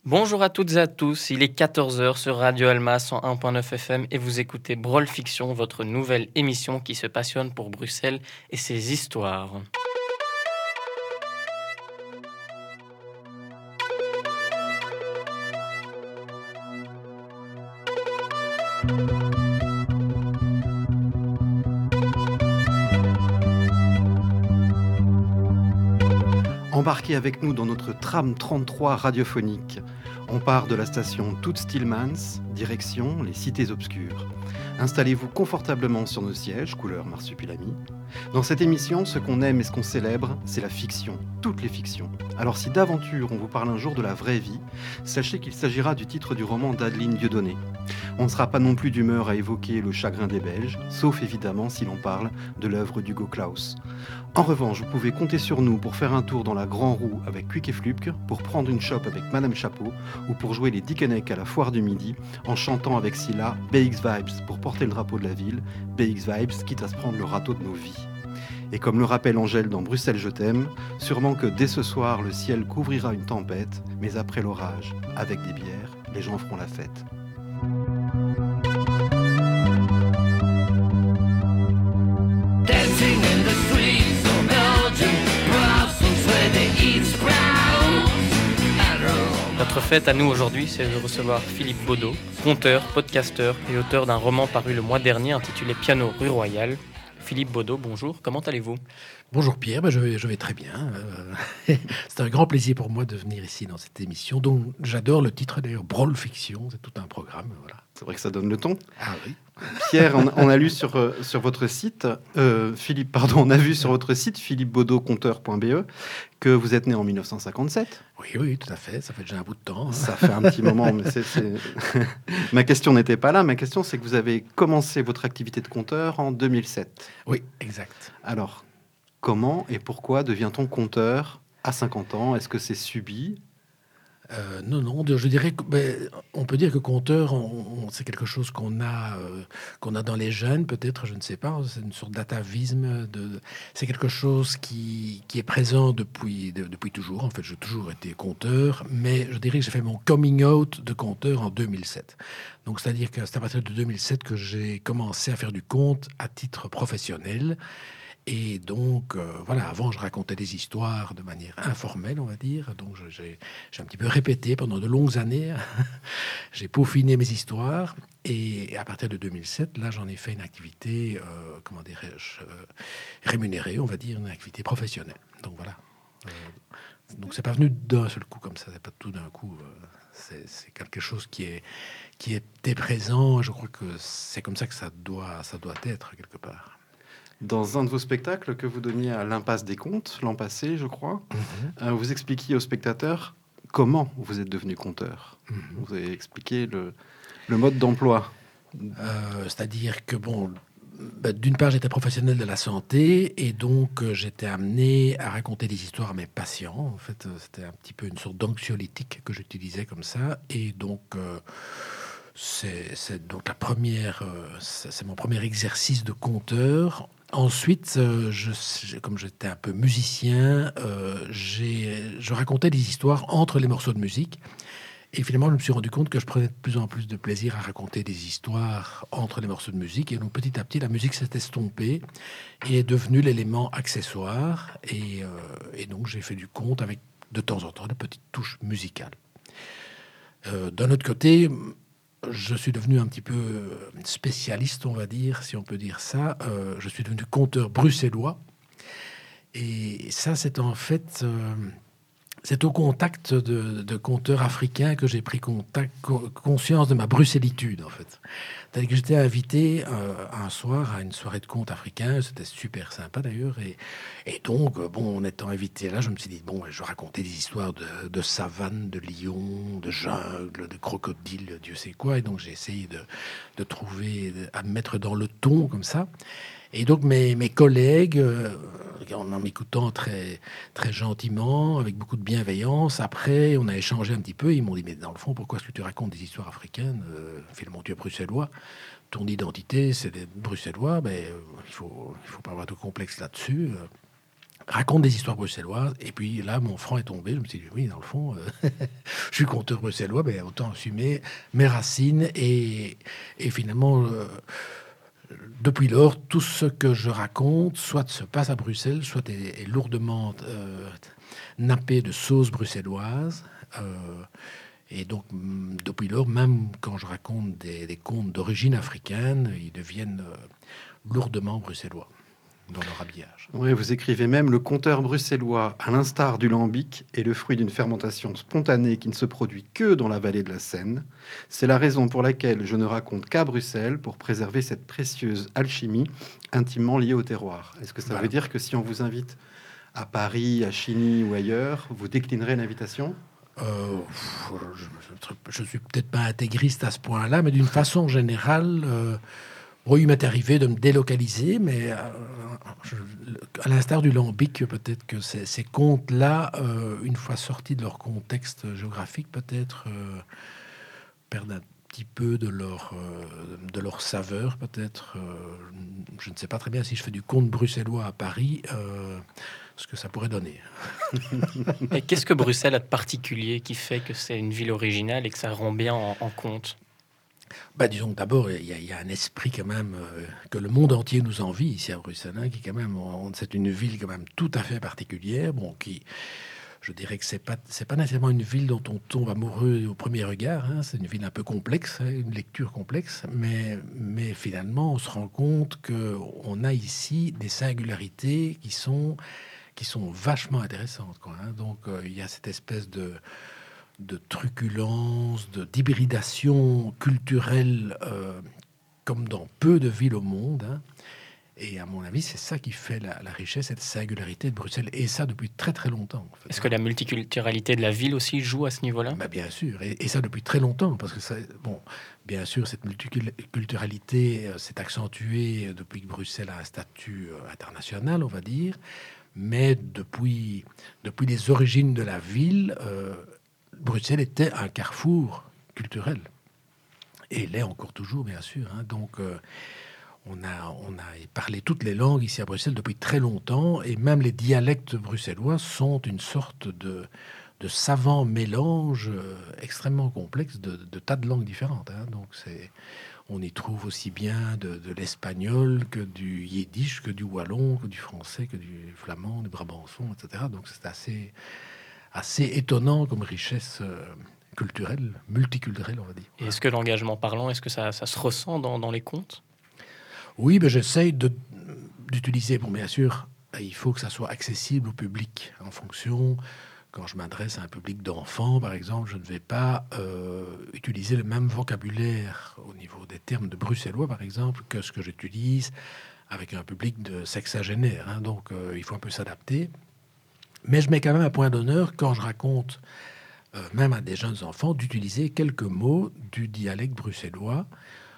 Bonjour à toutes et à tous, il est 14 heures sur Radio Alma 101.9 FM et vous écoutez Brol Fiction, votre nouvelle émission qui se passionne pour Bruxelles et ses histoires. Embarquez avec nous dans notre tram 33 radiophonique. On part de la station Toet-Stillmans, direction les cités obscures. Installez-vous confortablement sur nos sièges, couleur marsupilami. Dans cette émission, ce qu'on aime et ce qu'on célèbre, c'est la fiction, toutes les fictions. Alors si d'aventure on vous parle un jour de la vraie vie, sachez qu'il s'agira du titre du roman d'Adeline Dieudonné. On ne sera pas non plus d'humeur à évoquer le chagrin des Belges, sauf évidemment si l'on parle de l'œuvre d'Hugo Claus. En revanche, vous pouvez compter sur nous pour faire un tour dans la Grand Roue avec Quick et Flupke, pour prendre une chope avec Madame Chapeau, ou pour jouer les Dickeneck à la Foire du Midi, en chantant avec Scylla BX Vibes pour porter le drapeau de la ville, BX Vibes quitte à se prendre le râteau de nos vies. Et comme le rappelle Angèle dans Bruxelles je t'aime, sûrement que dès ce soir le ciel couvrira une tempête, mais après l'orage, avec des bières, les gens feront la fête. Dancing in the streets of Belgium, Brussels where they eat sprouts and roll. Notre fête à nous aujourd'hui, c'est de recevoir Philippe Baudot, conteur, podcasteur et auteur d'un roman paru le mois dernier intitulé Piano rue Royale. Philippe Baudot, bonjour, comment allez-vous ? Bonjour Pierre, je vais très bien. C'est un grand plaisir pour moi de venir ici dans cette émission, dont j'adore le titre d'ailleurs, Brol Fiction, c'est tout un programme. Voilà. C'est vrai que ça donne le ton. Ah oui. Pierre, on a lu sur votre site, on a vu sur votre site, philippebaudotconteur.be, que vous êtes né en 1957. Oui, tout à fait, ça fait déjà un bout de temps. Ça fait un petit moment, mais ma question n'était pas là. Ma question, c'est que vous avez commencé votre activité de conteur en 2007. Oui, exact. Alors, comment et pourquoi devient-on conteur à 50 ans ? Est-ce que c'est subi ? Non, je dirais que, on peut dire que conteur, c'est quelque chose qu'on a dans les jeunes, peut-être, je ne sais pas, c'est une sorte d'atavisme, c'est quelque chose qui est présent depuis toujours. En fait, j'ai toujours été conteur, mais je dirais que j'ai fait mon coming out de conteur en 2007. Donc, c'est-à-dire que c'est à partir de 2007 que j'ai commencé à faire du conte à titre professionnel. Et donc, voilà, avant, je racontais des histoires de manière informelle, on va dire. Donc, j'ai un petit peu répété pendant de longues années. J'ai peaufiné mes histoires. Et à partir de 2007, là, j'en ai fait une activité, rémunérée, on va dire, une activité professionnelle. Donc, voilà. Donc, c'est pas venu d'un seul coup comme ça. C'est pas tout d'un coup. C'est quelque chose qui était présent. Je crois que c'est comme ça que ça doit être, quelque part. Dans un de vos spectacles que vous donniez à l'Impasse des Contes, l'an passé, je crois, vous expliquiez aux spectateurs comment vous êtes devenu conteur. Vous avez expliqué le mode d'emploi. C'est-à-dire que, d'une part, j'étais professionnel de la santé et donc j'étais amené à raconter des histoires à mes patients. En fait, c'était un petit peu une sorte d'anxiolytique que j'utilisais comme ça. Et donc, c'est donc c'est mon premier exercice de conteur. Ensuite, comme j'étais un peu musicien, je racontais des histoires entre les morceaux de musique. Et finalement, je me suis rendu compte que je prenais de plus en plus de plaisir à raconter des histoires entre les morceaux de musique. Et donc, petit à petit, la musique s'est estompée et est devenue l'élément accessoire. Et donc, j'ai fait du conte avec, de temps en temps, de petites touches musicales. D'un autre côté, je suis devenu un petit peu spécialiste, on va dire, si on peut dire ça. Je suis devenu conteur bruxellois. Et ça, c'est en fait... c'est au contact de conteurs africains que j'ai pris conscience de ma bruxellitude, en fait. C'est-à-dire que j'étais invité un soir à une soirée de contes africains. C'était super sympa, d'ailleurs. Et donc, en étant invité là, je me suis dit, je racontais des histoires de savane, de lions, de jungle, de crocodiles, Dieu sait quoi. Et donc, j'ai essayé de trouver, à me mettre dans le ton, comme ça. Et donc, mes collègues, en m'écoutant très, très gentiment, avec beaucoup de bienveillance, après, on a échangé un petit peu. Ils m'ont dit, mais dans le fond, pourquoi est-ce que tu racontes des histoires africaines finalement, tu es bruxellois. Ton identité, c'est d'être bruxellois. Il faut pas avoir de complexe là-dessus. raconte des histoires bruxelloises. Et puis là, mon franc est tombé. Je me suis dit, oui, dans le fond, je suis conteur bruxellois, mais autant assumer mes racines. Et finalement, depuis lors, tout ce que je raconte, soit se passe à Bruxelles, soit est lourdement nappé de sauce bruxelloise. Et donc, depuis lors, même quand je raconte des contes d'origine africaine, ils deviennent lourdement bruxellois dans leur habillage. Oui, vous écrivez même: le conteur bruxellois, à l'instar du lambic, est le fruit d'une fermentation spontanée qui ne se produit que dans la vallée de la Seine. C'est la raison pour laquelle je ne raconte qu'à Bruxelles pour préserver cette précieuse alchimie intimement liée au terroir. Est-ce que ça veut dire que si on vous invite à Paris, à Chigny ou ailleurs, vous déclinerez l'invitation ? Je suis peut-être pas intégriste à ce point-là, mais d'une façon générale, oui, il m'est arrivé de me délocaliser, mais à l'instar du lambic, peut-être que ces contes-là, une fois sortis de leur contexte géographique, peut-être perdent un petit peu de leur saveur, peut-être. Je ne sais pas très bien si je fais du conte bruxellois à Paris, ce que ça pourrait donner. Et qu'est-ce que Bruxelles a de particulier qui fait que c'est une ville originale et que ça rend bien en conte? Disons que d'abord, il y a un esprit quand même que le monde entier nous envie ici à Bruxelles, hein, qui quand même, c'est une ville quand même tout à fait particulière, qui, je dirais que c'est pas nécessairement une ville dont on tombe amoureux au premier regard, hein, c'est une ville un peu complexe, hein, une lecture complexe, mais finalement, on se rend compte que on a ici des singularités qui sont vachement intéressantes, quoi, hein. Donc, il y a cette espèce de truculence, d'hybridation culturelle, comme dans peu de villes au monde, hein. Et à mon avis, c'est ça qui fait la richesse, cette singularité de Bruxelles, et ça depuis très très longtemps, en fait. Est-ce que la multiculturalité de la ville aussi joue à ce niveau-là? Bien sûr, et ça depuis très longtemps, parce que ça, bien sûr, cette multiculturalité s'est accentuée depuis que Bruxelles a un statut international, on va dire, mais depuis les origines de la ville, Bruxelles était un carrefour culturel. Et l'est encore toujours, bien sûr, hein. Donc, on a parlé toutes les langues ici à Bruxelles depuis très longtemps, et même les dialectes bruxellois sont une sorte de savant mélange extrêmement complexe de tas de langues différentes, hein. Donc, on y trouve aussi bien de l'espagnol que du yiddish, que du wallon, que du français, que du flamand, du brabançon, etc. Donc, c'est assez étonnant comme richesse culturelle, multiculturelle, on va dire. Et est-ce que l'engagement parlant, est-ce que ça se ressent dans les contes? Oui, j'essaye d'utiliser, bien sûr, il faut que ça soit accessible au public. En fonction, quand je m'adresse à un public d'enfants, par exemple, je ne vais pas utiliser le même vocabulaire au niveau des termes de bruxellois, par exemple, que ce que j'utilise avec un public de sexagénaire, hein. Donc, il faut un peu s'adapter. Mais je mets quand même un point d'honneur quand je raconte, même à des jeunes enfants, d'utiliser quelques mots du dialecte bruxellois,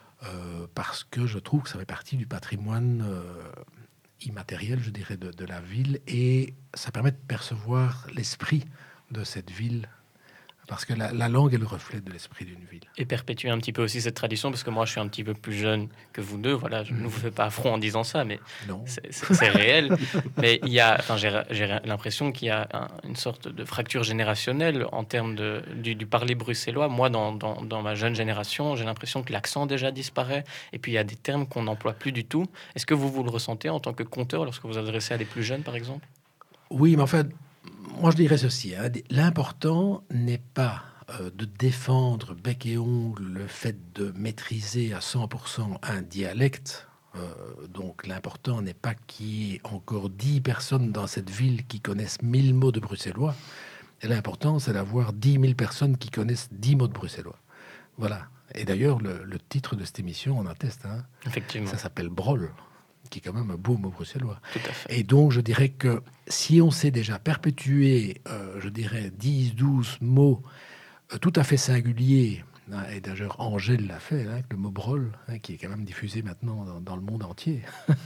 parce que je trouve que ça fait partie du patrimoine immatériel, je dirais, de la ville, et ça permet de percevoir l'esprit de cette ville, parce que la langue est le reflet de l'esprit d'une ville. Et perpétuer un petit peu aussi cette tradition, parce que moi je suis un petit peu plus jeune que vous deux, voilà, je ne vous fais pas affront en disant ça, mais c'est réel. Mais j'ai l'impression qu'il y a une sorte de fracture générationnelle en termes du parler bruxellois. Moi, dans ma jeune génération, j'ai l'impression que l'accent déjà disparaît, et puis il y a des termes qu'on n'emploie plus du tout. Est-ce que vous le ressentez en tant que conteur lorsque vous vous adressez à des plus jeunes, par exemple? Oui, mais en fait, moi, je dirais ceci, hein. L'important n'est pas de défendre bec et ongle le fait de maîtriser à 100% un dialecte. Donc, l'important n'est pas qu'il y ait encore 10 personnes dans cette ville qui connaissent 1000 mots de bruxellois. Et l'important, c'est d'avoir 10 000 personnes qui connaissent 10 mots de bruxellois. Voilà. Et d'ailleurs, le titre de cette émission en atteste, hein. Effectivement. Ça s'appelle Brol, qui est quand même un beau mot bruxellois. Tout à fait. Et donc, je dirais que si on sait déjà perpétuer, je dirais, 10, 12 mots tout à fait singuliers, hein, et d'ailleurs, Angèle l'a fait, hein, avec le mot brol, hein, qui est quand même diffusé maintenant dans le monde entier.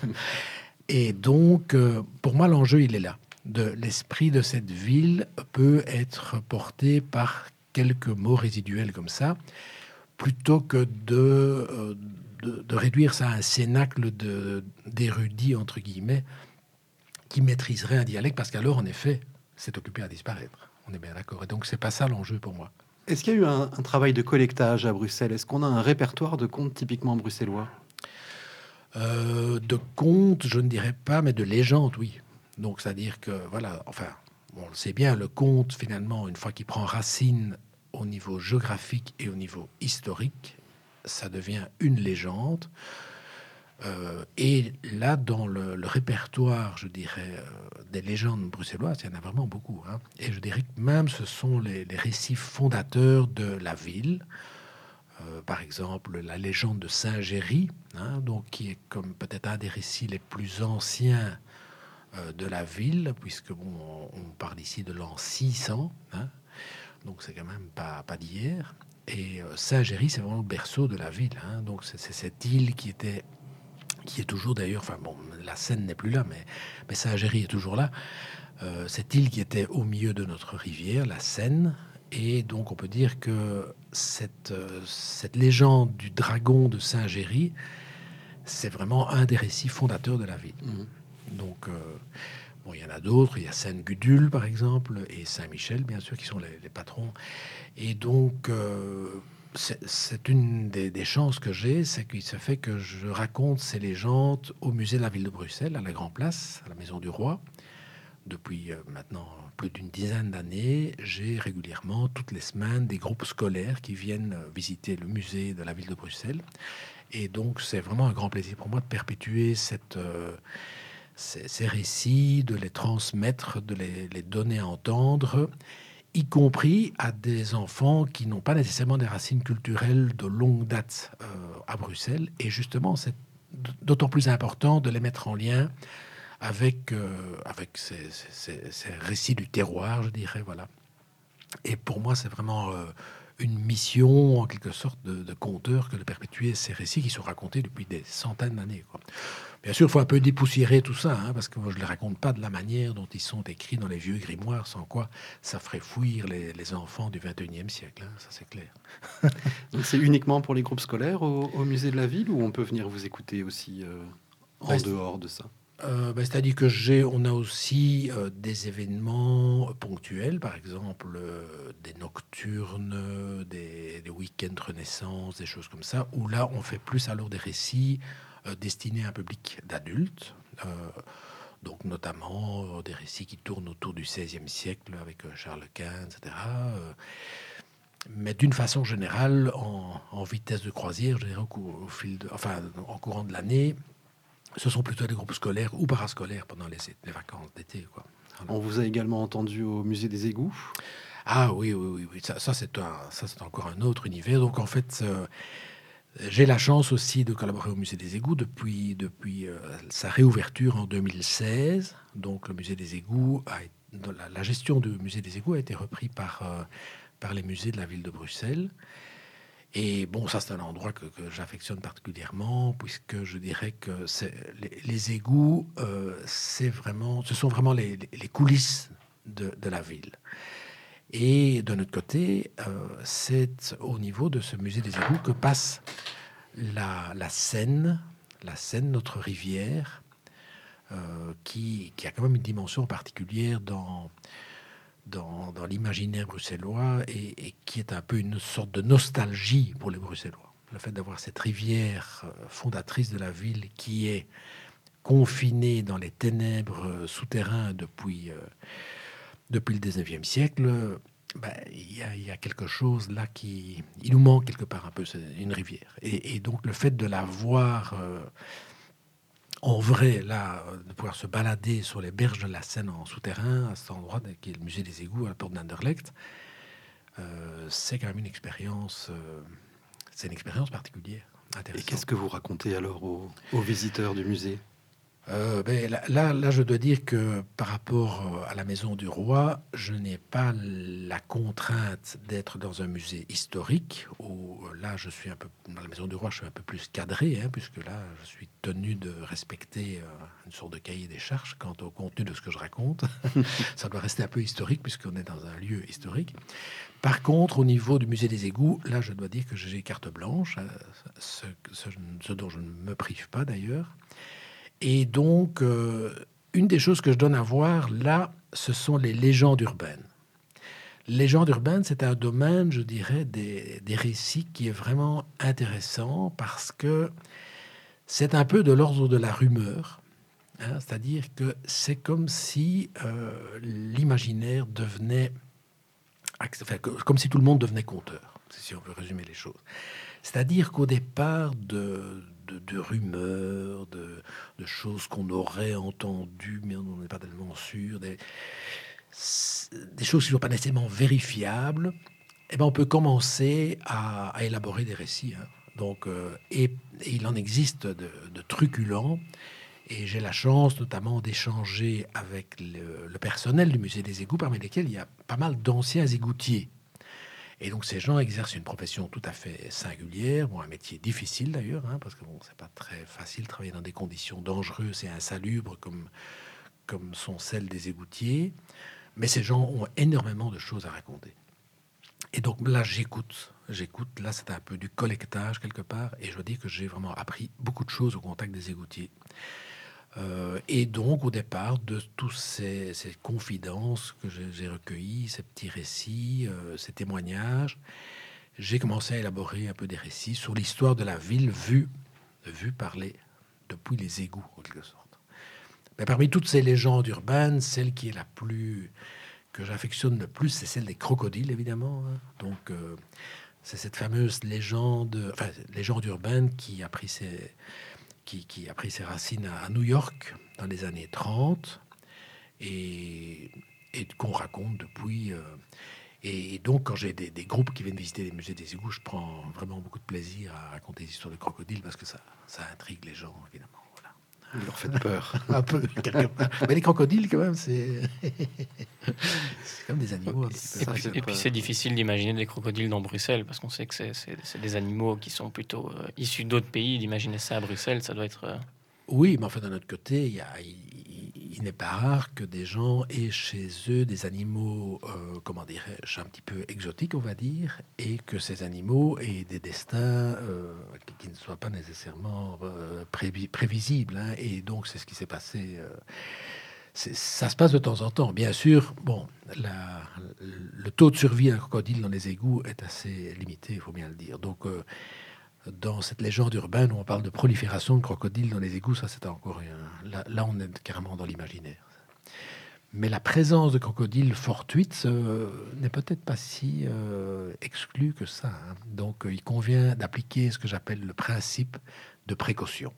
Et donc, pour moi, l'enjeu, il est là. L'esprit de cette ville peut être porté par quelques mots résiduels comme ça, plutôt que de réduire ça à un cénacle d'érudits, entre guillemets, qui maîtriserait un dialecte, parce qu'alors, en effet, c'est occupé à disparaître. On est bien d'accord. Et donc, c'est pas ça l'enjeu pour moi. Est-ce qu'il y a eu un travail de collectage à Bruxelles? Est-ce qu'on a un répertoire de contes typiquement bruxellois? De contes, je ne dirais pas, mais de légendes, oui. Donc, c'est-à-dire que, voilà, enfin, on le sait bien, le conte, finalement, une fois qu'il prend racine au niveau géographique et au niveau historique, ça devient une légende. Et là, dans le répertoire, je dirais, des légendes bruxelloises, il y en a vraiment beaucoup. Hein. Et je dirais que même ce sont les récits fondateurs de la ville. Par exemple, la légende de Saint-Géry, hein, donc, qui est comme peut-être un des récits les plus anciens de la ville, puisque bon, on parle ici de l'an 600, hein, donc c'est quand même pas d'hier. Et Saint-Géry, c'est vraiment le berceau de la ville. Hein, donc c'est cette île qui est toujours d'ailleurs, enfin bon, la Seine n'est plus là, mais Saint-Géry est toujours là. Cette île qui était au milieu de notre rivière, la Seine, et donc on peut dire que cette légende du dragon de Saint-Géry, c'est vraiment un des récits fondateurs de la ville. Donc, bon, il y en a d'autres. Il y a Sainte-Gudule, par exemple, et Saint-Michel, bien sûr, qui sont les patrons. Et donc, c'est une des chances que j'ai, c'est qu'il se fait que je raconte ces légendes au musée de la ville de Bruxelles, à la Grand Place, à la Maison du Roi. Depuis maintenant plus d'une dizaine d'années, j'ai régulièrement, toutes les semaines, des groupes scolaires qui viennent visiter le musée de la ville de Bruxelles. Et donc, c'est vraiment un grand plaisir pour moi de perpétuer ces récits, de les transmettre, de les donner à entendre, y compris à des enfants qui n'ont pas nécessairement des racines culturelles de longue date à Bruxelles. Et justement, c'est d'autant plus important de les mettre en lien avec ces récits du terroir, je dirais, voilà. Et pour moi, c'est vraiment une mission, en quelque sorte, de conteur que de perpétuer ces récits qui sont racontés depuis des centaines d'années, quoi. Bien sûr, il faut un peu dépoussiérer tout ça, hein, parce que moi, je ne les raconte pas de la manière dont ils sont écrits dans les vieux grimoires, sans quoi ça ferait fuir les enfants du 21e siècle, hein, ça c'est clair. Donc c'est uniquement pour les groupes scolaires au musée de la ville, ou on peut venir vous écouter aussi en dehors de ça? C'est-à-dire que on a aussi des événements ponctuels, par exemple des nocturnes, des week-ends Renaissance, des choses comme ça, où là on fait plus alors des récits destinés à un public d'adultes, donc notamment des récits qui tournent autour du XVIe siècle avec Charles Quint, etc. Mais d'une façon générale, en vitesse de croisière, je dirais en courant de l'année. Ce sont plutôt des groupes scolaires ou parascolaires pendant les vacances d'été, quoi. Voilà. On vous a également entendu au musée des égouts. Ah oui. Ça c'est encore un autre univers. Donc en fait, j'ai la chance aussi de collaborer au musée des égouts depuis sa réouverture en 2016. Donc le musée des égouts la gestion du musée des égouts a été repris par les musées de la ville de Bruxelles. Et bon, ça c'est un endroit que j'affectionne particulièrement, puisque je dirais que les égouts, ce sont vraiment les coulisses de la ville. Et de notre côté, c'est au niveau de ce musée des égouts que passe la Seine, notre rivière, qui a quand même une dimension particulière dans l'imaginaire bruxellois et qui est un peu une sorte de nostalgie pour les Bruxellois. Le fait d'avoir cette rivière fondatrice de la ville qui est confinée dans les ténèbres souterrains depuis le 19e siècle, il y a quelque chose là il nous manque quelque part un peu, c'est une rivière. Et donc le fait de la voir en vrai, là, de pouvoir se balader sur les berges de la Seine en souterrain, à cet endroit qui est le musée des égouts à la porte d'Anderlecht, c'est quand même une expérience, c'est une expérience particulière, intéressante. Et qu'est-ce que vous racontez alors aux visiteurs du musée? Là, je dois dire que par rapport à la Maison du Roi, je n'ai pas la contrainte d'être dans un musée historique, où là, je suis un peu, dans la Maison du Roi, je suis un peu plus cadré, hein, puisque là, je suis tenu de respecter une sorte de cahier des charges quant au contenu de ce que je raconte. Ça doit rester un peu historique, puisqu'on est dans un lieu historique. Par contre, au niveau du musée des égouts, là, je dois dire que j'ai carte blanche, ce dont je ne me prive pas d'ailleurs. Et donc, une des choses que je donne à voir là, ce sont les légendes urbaines. Légende urbaine, c'est un domaine, je dirais, des récits qui est vraiment intéressant parce que c'est un peu de l'ordre de la rumeur. Hein, c'est-à-dire que c'est comme si l'imaginaire devenait... Enfin, comme si tout le monde devenait conteur, si on veut résumer les choses. C'est-à-dire qu'au départ de rumeurs, de choses qu'on aurait entendues, mais on n'est pas tellement sûr, des choses qui ne sont pas nécessairement vérifiables, eh ben on peut commencer à élaborer des récits. Hein. Donc, et il en existe de truculents. Et j'ai la chance notamment d'échanger avec le personnel du musée des égouts, parmi lesquels il y a pas mal d'anciens égoutiers. Et donc ces gens exercent une profession tout à fait singulière, bon, un métier difficile d'ailleurs, hein, parce que bon, c'est pas très facile de travailler dans des conditions dangereuses et insalubres comme sont celles des égoutiers. Mais ces gens ont énormément de choses à raconter. Et donc là, j'écoute. Là, c'est un peu du collectage quelque part. Et je dois dire que j'ai vraiment appris beaucoup de choses au contact des égoutiers. Et donc, au départ, de tous ces confidences que j'ai recueillies, ces petits récits, ces témoignages, j'ai commencé à élaborer un peu des récits sur l'histoire de la ville vue depuis les égouts, en quelque sorte. Mais parmi toutes ces légendes urbaines, celle qui est la plus... que j'affectionne le plus, c'est celle des crocodiles, évidemment. Hein. Donc, c'est cette fameuse légende urbaine qui a pris ses racines à New York dans les années 30 et qu'on raconte depuis. Et donc, quand j'ai des groupes qui viennent visiter les musées des égouts, je prends vraiment beaucoup de plaisir à raconter des histoires de crocodiles parce que ça intrigue les gens, évidemment. Vous leur faites peur. Un peu, quelque part. Mais les crocodiles, quand même, c'est comme des animaux. Et puis c'est difficile d'imaginer des crocodiles dans Bruxelles, parce qu'on sait que c'est des animaux qui sont plutôt issus d'autres pays. D'imaginer ça à Bruxelles, ça doit être... Oui, mais enfin, d'un autre côté, il n'est pas rare que des gens aient chez eux des animaux, comment dirais-je, un petit peu exotiques, on va dire, et que ces animaux aient des destins qui ne soient pas nécessairement prévisibles. Hein. Et donc, c'est ce qui s'est passé. Ça se passe de temps en temps. Bien sûr, bon, le taux de survie d'un crocodile dans les égouts est assez limité, il faut bien le dire. Donc, dans cette légende urbaine où on parle de prolifération de crocodiles dans les égouts, ça c'est encore rien. Là, on est carrément dans l'imaginaire. Mais la présence de crocodiles fortuite n'est peut-être pas si exclue que ça. Hein. Donc, il convient d'appliquer ce que j'appelle le principe de précaution.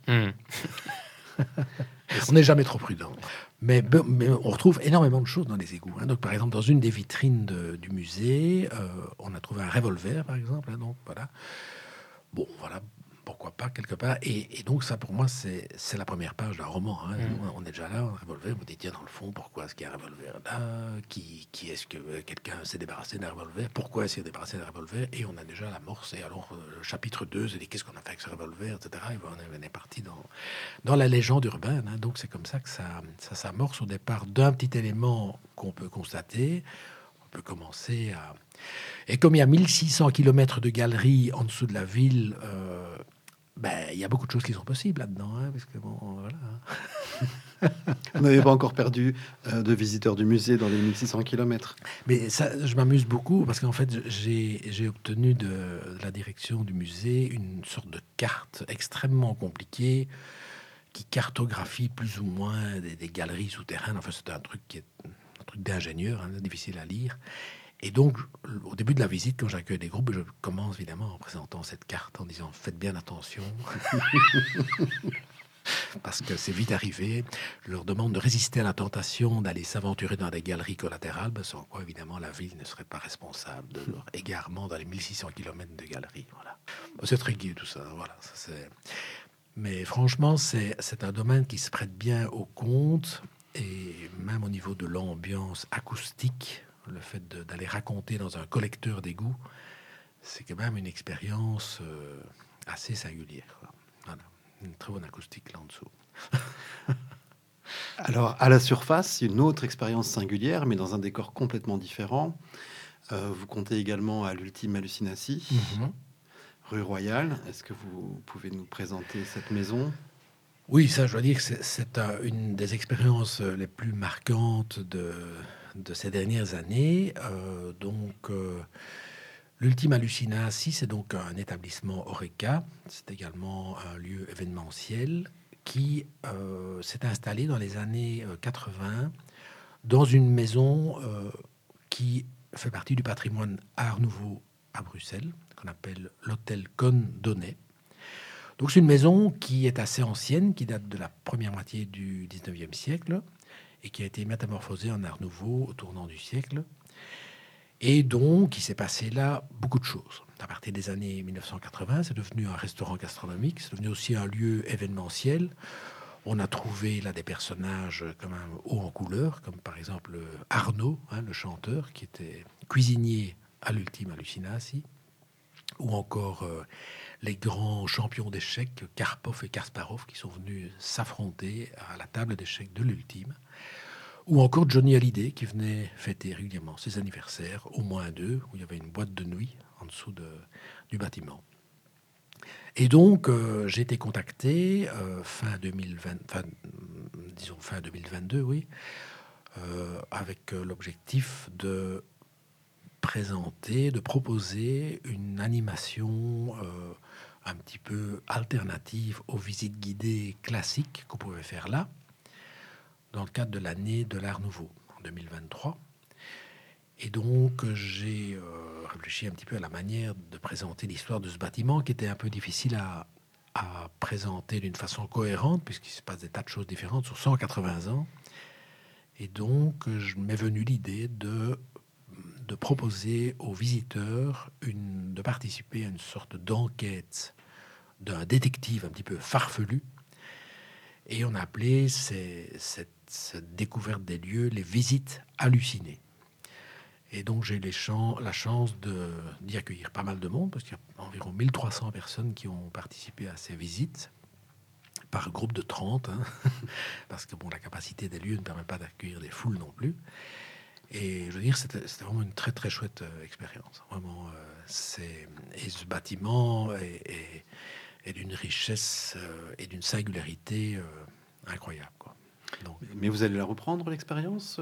On n'est jamais trop prudent. Mais on retrouve énormément de choses dans les égouts. Hein. Donc, par exemple, dans une des vitrines du musée, on a trouvé un revolver, par exemple. Hein, donc, voilà. Bon, voilà, pourquoi pas, quelque part. Et donc, ça, pour moi, c'est la première page d'un roman. Hein. On est déjà là, un revolver. On me dit, tiens, dans le fond, pourquoi est-ce qu'il y a un revolver là? Qui est-ce que quelqu'un s'est débarrassé d'un revolver? Pourquoi est-ce qu'il s'est débarrassé d'un revolver? Et on a déjà l'amorce. Et alors, le chapitre 2, c'est qu'est-ce qu'on a fait avec ce revolver, etc. Et on est parti dans la légende urbaine. Hein. Donc, c'est comme ça que ça s'amorce au départ d'un petit élément qu'on peut constater. On peut commencer à... Et comme il y a 1600 km de galeries en dessous de la ville, il y a beaucoup de choses qui sont possibles là-dedans. Hein, parce que bon, voilà. Vous n'avez pas encore perdu de visiteurs du musée dans les 1600 km. Mais ça, je m'amuse beaucoup parce qu'en fait, j'ai obtenu de la direction du musée une sorte de carte extrêmement compliquée qui cartographie plus ou moins des galeries souterraines. Enfin, c'est un truc qui est un truc d'ingénieur, hein, difficile à lire. Et donc, au début de la visite, quand j'accueille des groupes, je commence évidemment en présentant cette carte, en disant « Faites bien attention ». Parce que c'est vite arrivé. Je leur demande de résister à la tentation d'aller s'aventurer dans des galeries collatérales, sans quoi, évidemment, la ville ne serait pas responsable de leur égarement dans les 1600 km de galeries. Voilà. C'est très gai, tout ça. Voilà, ça c'est... Mais franchement, c'est un domaine qui se prête bien au conte, et même au niveau de l'ambiance acoustique, le fait d'aller raconter dans un collecteur d'égouts, c'est quand même une expérience assez singulière. Quoi. Voilà. Une très bonne acoustique là en dessous. Alors, à la surface, une autre expérience singulière, mais dans un décor complètement différent. Vous comptez également à l'Ultime Hallucinatie, rue Royale. Est-ce que vous pouvez nous présenter cette maison ? Oui, ça, je dois dire que c'est une des expériences les plus marquantes de ces dernières années. L'Ultima Lucinatie, c'est donc un établissement Horeca. C'est également un lieu événementiel qui s'est installé dans les années 80 dans une maison qui fait partie du patrimoine Art Nouveau à Bruxelles, qu'on appelle l'hôtel Condonnet. Donc c'est une maison qui est assez ancienne, qui date de la première moitié du 19e siècle et qui a été métamorphosée en Art Nouveau au tournant du siècle. Et donc, il s'est passé là beaucoup de choses. À partir des années 1980, c'est devenu un restaurant gastronomique, c'est devenu aussi un lieu événementiel. On a trouvé là des personnages quand même hauts en couleur, comme par exemple Arnaud, le chanteur, qui était cuisinier à l'Ultima Lucinatie, ou encore les grands champions d'échecs, Karpov et Kasparov, qui sont venus s'affronter à la table d'échecs de l'Ultime, ou encore Johnny Hallyday, qui venait fêter régulièrement ses anniversaires, au moins 2, où il y avait une boîte de nuit en dessous du bâtiment. Et donc, j'ai été contacté fin 2022, oui, avec l'objectif de proposer une animation un petit peu alternative aux visites guidées classiques qu'on pouvait faire là, dans le cadre de l'année de l'Art Nouveau, en 2023. Et donc, j'ai réfléchi un petit peu à la manière de présenter l'histoire de ce bâtiment, qui était un peu difficile à présenter d'une façon cohérente, puisqu'il se passe des tas de choses différentes sur 180 ans. Et donc, m'est venue l'idée de proposer aux visiteurs de participer à une sorte d'enquête d'un détective un petit peu farfelu. Et on a appelé cette découverte des lieux les visites hallucinées. Et donc j'ai eu la chance d'y accueillir pas mal de monde, parce qu'il y a environ 1300 personnes qui ont participé à ces visites, par groupe de 30, parce que la capacité des lieux ne permet pas d'accueillir des foules non plus. Et je veux dire, c'était vraiment une très très chouette expérience. Vraiment, et ce bâtiment est d'une richesse et d'une singularité incroyable, quoi. Donc, mais vous allez la reprendre, l'expérience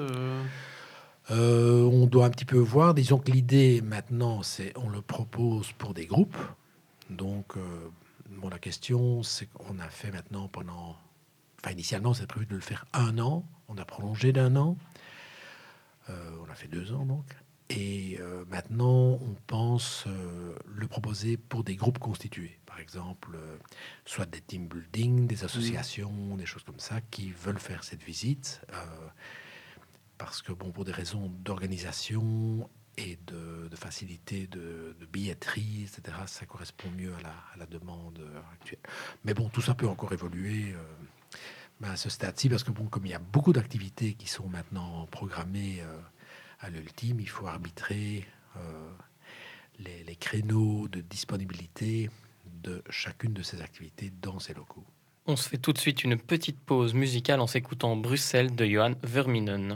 on doit un petit peu voir. Disons que l'idée maintenant, c'est on le propose pour des groupes. Donc, la question, c'est qu'on a fait maintenant initialement, c'est prévu de le faire 1 an. On a prolongé d'1 an. On a fait 2 ans, donc. Et maintenant, on pense le proposer pour des groupes constitués. Par exemple, soit des team building, des associations, des choses comme ça, qui veulent faire cette visite. Parce que, pour des raisons d'organisation et de facilité de billetterie, etc., ça correspond mieux à la demande actuelle. Mais tout ça peut encore évoluer à ce stade-ci, parce que, comme il y a beaucoup d'activités qui sont maintenant programmées à l'Ultime, il faut arbitrer les créneaux de disponibilité de chacune de ces activités dans ces locaux. On se fait tout de suite une petite pause musicale en s'écoutant Bruxelles de Johan Verminen.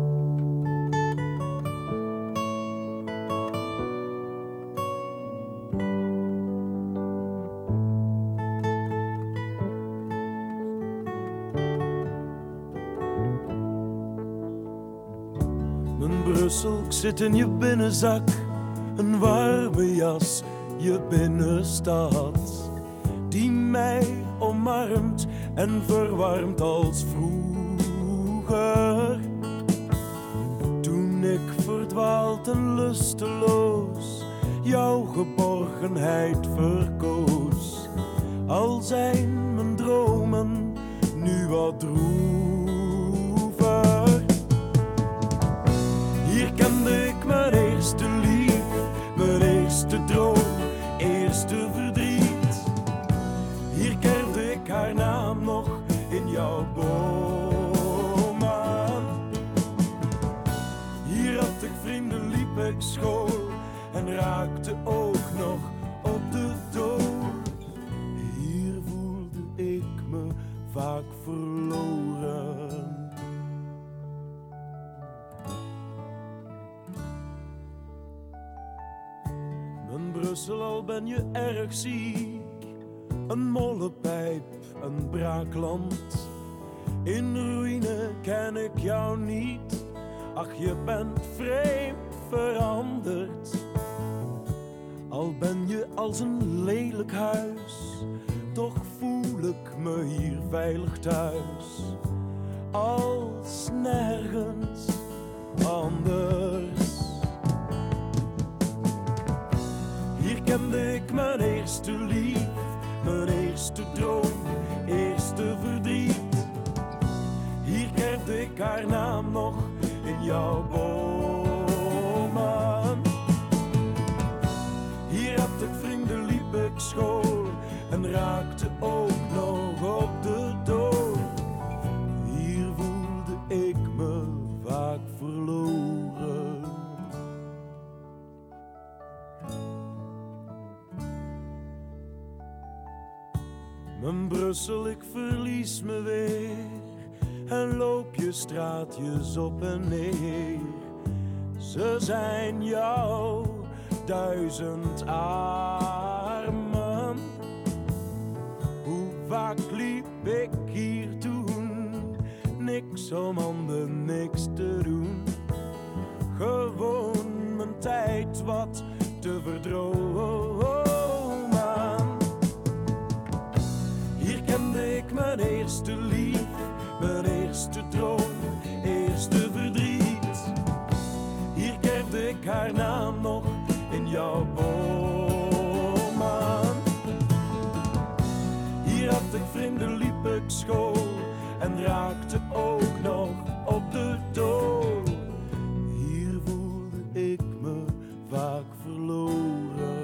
Brussel, ik zit in je binnenzak, een warme jas, je binnenstad, die mij omarmt en verwarmt als vroeger. Toen ik verdwaald en lusteloos jouw geborgenheid verkoos, al zijn mijn dromen nu wat droever. Hier kende ik mijn eerste lief, mijn eerste droom, eerste verdriet. Hier kende ik haar naam nog in jouw boom aan. Hier had ik vrienden, liep ik school en raakte ook nog op de dood. Hier voelde ik me vaak verloren. Brussel, al ben je erg ziek, Een molenpijp, een braakland. In ruïne ken ik jou niet. Ach, je bent vreemd veranderd. Al ben je als een lelijk huis, toch voel ik me hier veilig thuis. Als nergens anders. Hier kende ik mijn eerste lief, mijn eerste droom, eerste verdriet. Hier kende ik haar naam nog in jouw bomen. Hier had ik vrienden, liep ik school en raakte ook nog op de dood. Hier voelde ik me vaak verloren. Mijn Brussel, ik verlies me weer en loop je straatjes op en neer. Ze zijn jouw 1000 armen. Hoe vaak liep ik hier toen? Niks om handen, niks te doen. Gewoon mijn tijd wat te verdromen. Hier kende ik mijn eerste lief, mijn eerste droom, eerste verdriet. Hier kende ik haar naam nog in jouw bomen. Hier had ik vrienden, liep ik school en raakte ook nog op de dood. Hier voelde ik me vaak verloren.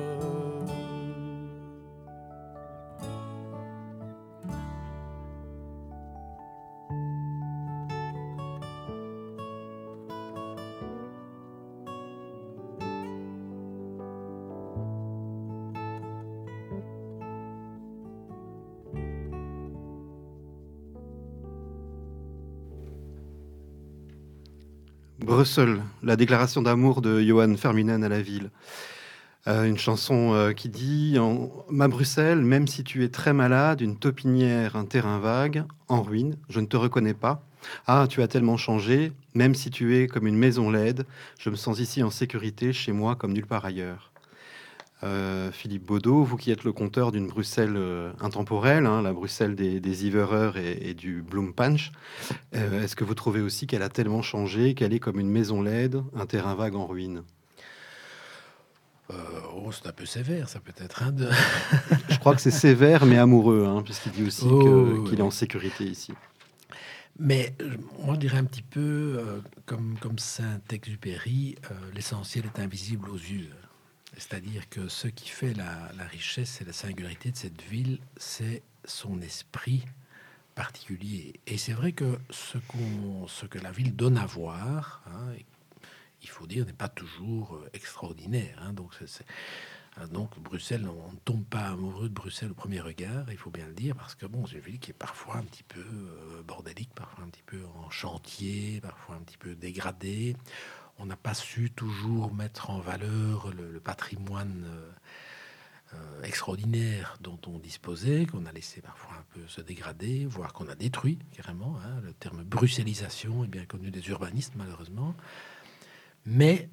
Brussel, la déclaration d'amour de Johan Ferminen à la ville. Une chanson qui dit Ma Bruxelles, même si tu es très malade, une taupinière, un terrain vague, en ruine, je ne te reconnais pas. Ah, tu as tellement changé, même si tu es comme une maison laide, je me sens ici en sécurité, chez moi, comme nulle part ailleurs. Philippe Baudot, vous qui êtes le conteur d'une Bruxelles intemporelle, hein, la Bruxelles des Ivereurs et du Bloempanch, est-ce que vous trouvez aussi qu'elle a tellement changé, qu'elle est comme une maison laide, un terrain vague en ruine? C'est un peu sévère, ça peut-être. Hein, de... Je crois que c'est sévère, mais amoureux, hein, puisqu'il dit aussi qu'il est en sécurité ici. Mais moi, je dirais un petit peu, comme Saint-Exupéry, l'essentiel est invisible aux yeux. C'est-à-dire que ce qui fait la richesse et la singularité de cette ville, c'est son esprit particulier. Et c'est vrai que ce que la ville donne à voir, hein, il faut dire, n'est pas toujours extraordinaire. Hein. Donc Bruxelles, on ne tombe pas amoureux de Bruxelles au premier regard, il faut bien le dire, parce que bon, c'est une ville qui est parfois un petit peu bordélique, parfois un petit peu en chantier, parfois un petit peu dégradée. On n'a pas su toujours mettre en valeur le patrimoine extraordinaire dont on disposait, qu'on a laissé parfois un peu se dégrader, voire qu'on a détruit carrément. Hein. Le terme bruxellisation est bien connu des urbanistes, malheureusement. Mais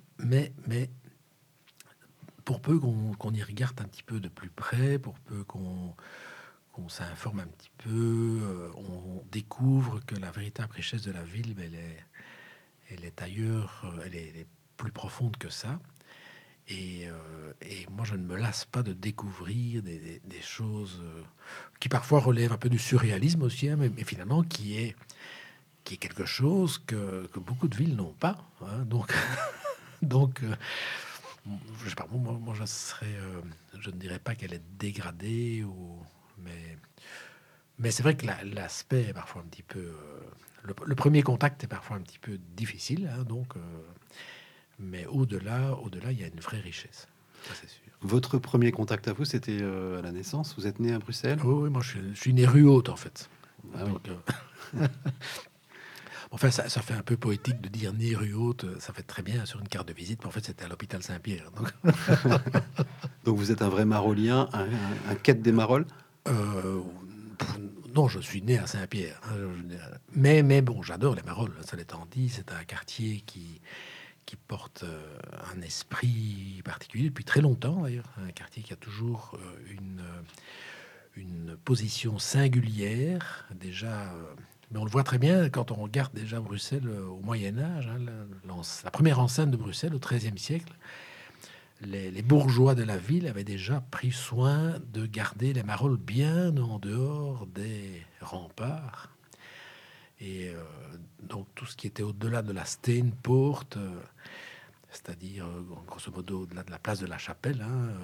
pour peu qu'on y regarde un petit peu de plus près, pour peu qu'on s'informe un petit peu, on découvre que la véritable richesse de la ville, elle est ailleurs, elle est plus profonde que ça. Et moi, je ne me lasse pas de découvrir des choses qui parfois relèvent un peu du surréalisme aussi, hein, mais finalement qui est quelque chose que beaucoup de villes n'ont pas. Hein, donc je sais pas, moi je ne dirais pas qu'elle est dégradée, mais c'est vrai que l'aspect est parfois un petit peu... Le premier contact est parfois un petit peu difficile, hein, mais au-delà, il y a une vraie richesse, ça c'est sûr. Votre premier contact à vous, c'était à la naissance? Vous êtes né à Bruxelles? Oui, moi je suis né rue Haute, en fait. Ah, donc, enfin, ça fait un peu poétique de dire né rue Haute, ça fait très bien sur une carte de visite, mais en fait c'était à l'hôpital Saint-Pierre. Donc, donc vous êtes un vrai marolien, un quête des Marolles? Non, je suis né à Saint-Pierre. Mais bon, j'adore les Marolles. Ça l'étant dit, c'est un quartier qui porte un esprit particulier depuis très longtemps, d'ailleurs. Un quartier qui a toujours une position singulière. Déjà, mais on le voit très bien quand on regarde déjà Bruxelles au Moyen-Âge. La première enceinte de Bruxelles, au XIIIe siècle, les bourgeois de la ville avaient déjà pris soin de garder les Marolles bien en dehors des remparts. Et donc tout ce qui était au-delà de la Steenpoort, c'est-à-dire grosso modo au-delà de la place de la Chapelle,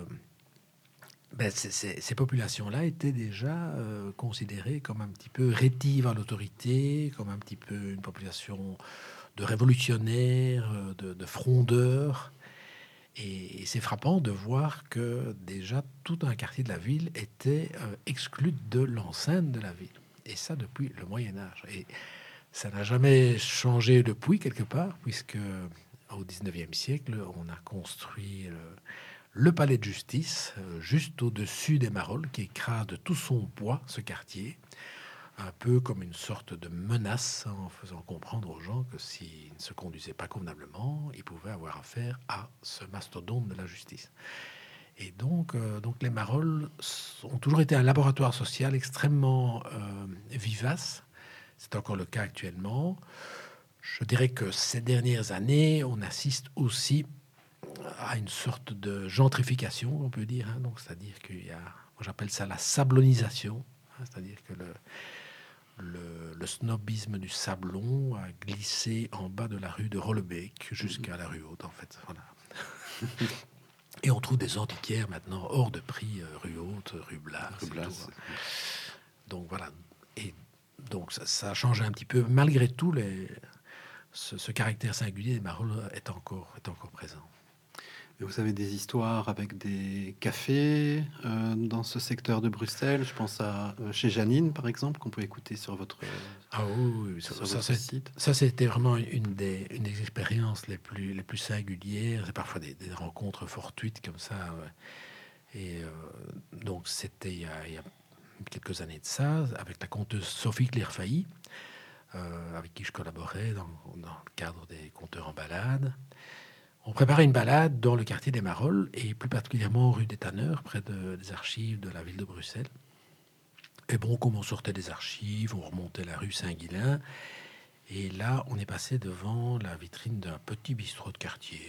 ces populations-là étaient déjà considérées comme un petit peu rétives à l'autorité, comme un petit peu une population de révolutionnaires, de frondeurs. Et c'est frappant de voir que déjà tout un quartier de la ville était exclu de l'enceinte de la ville. Et ça depuis le Moyen-Âge. Et ça n'a jamais changé depuis, quelque part, puisque au XIXe siècle, on a construit le palais de justice juste au-dessus des Marolles, qui écrase de tout son poids ce quartier, un peu comme une sorte de menace, en faisant comprendre aux gens que s'ils ne se conduisaient pas convenablement, ils pouvaient avoir affaire à ce mastodonte de la justice. Et donc les Marolles ont toujours été un laboratoire social extrêmement vivace. C'est encore le cas actuellement. Je dirais que ces dernières années, on assiste aussi à une sorte de gentrification, on peut dire. Donc, c'est-à-dire qu'il y a, moi j'appelle ça la sablonisation, c'est-à-dire que le snobisme du Sablon a glissé en bas de la rue de Rollebeek jusqu'à la rue Haute, en fait. Voilà. Et on trouve des antiquaires maintenant hors de prix, rue Haute, rue Blas. Donc voilà. Et donc ça a changé un petit peu. Malgré tout, ce caractère singulier des Marolles est encore présent. Et vous avez des histoires avec des cafés dans ce secteur de Bruxelles. Je pense à chez Janine, par exemple, qu'on peut écouter sur votre, site. Ça, c'était vraiment une des expériences les plus singulières. C'est parfois des rencontres fortuites comme ça. Et donc, c'était il y a quelques années de ça, avec la conteuse Sophie Claire-Failly, avec qui je collaborais dans le cadre des Conteurs en balade. On préparait une balade dans le quartier des Marolles, et plus particulièrement rue des Tanneurs, près des archives de la ville de Bruxelles. Et bon, comme on sortait des archives, on remontait la rue Saint-Guilain, et là, on est passé devant la vitrine d'un petit bistrot de quartier.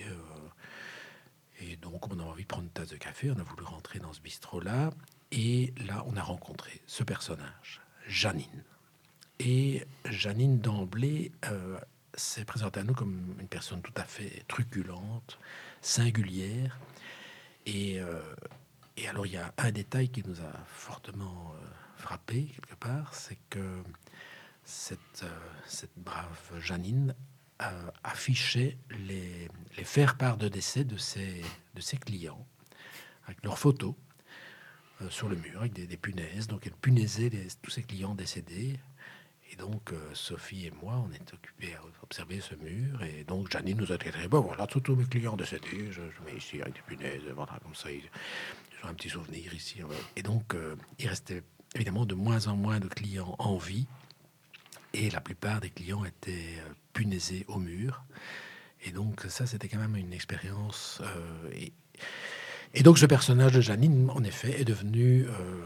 Et donc, on a envie de prendre une tasse de café, on a voulu rentrer dans ce bistrot-là, et là, on a rencontré ce personnage, Janine. Et Janine, d'emblée, s'est présentée à nous comme une personne tout à fait truculente, singulière. Et alors, il y a un détail qui nous a fortement frappé, quelque part, c'est que cette brave Janine affichait les faire-part de décès de ses clients, avec leurs photos sur le mur, avec des punaises. Donc, elle punaisait tous ses clients décédés. Et donc, Sophie et moi, on est occupés à observer ce mur. Et donc, Janine nous a dit, bon, voilà, tous mes clients décédés, je mets ici avec des punaises, voilà, comme ça, ils ont un petit souvenir ici. Et donc, il restait évidemment de moins en moins de clients en vie. Et la plupart des clients étaient punaisés au mur. Et donc, ça, c'était quand même une expérience. Et donc, ce personnage de Janine, en effet, est devenu...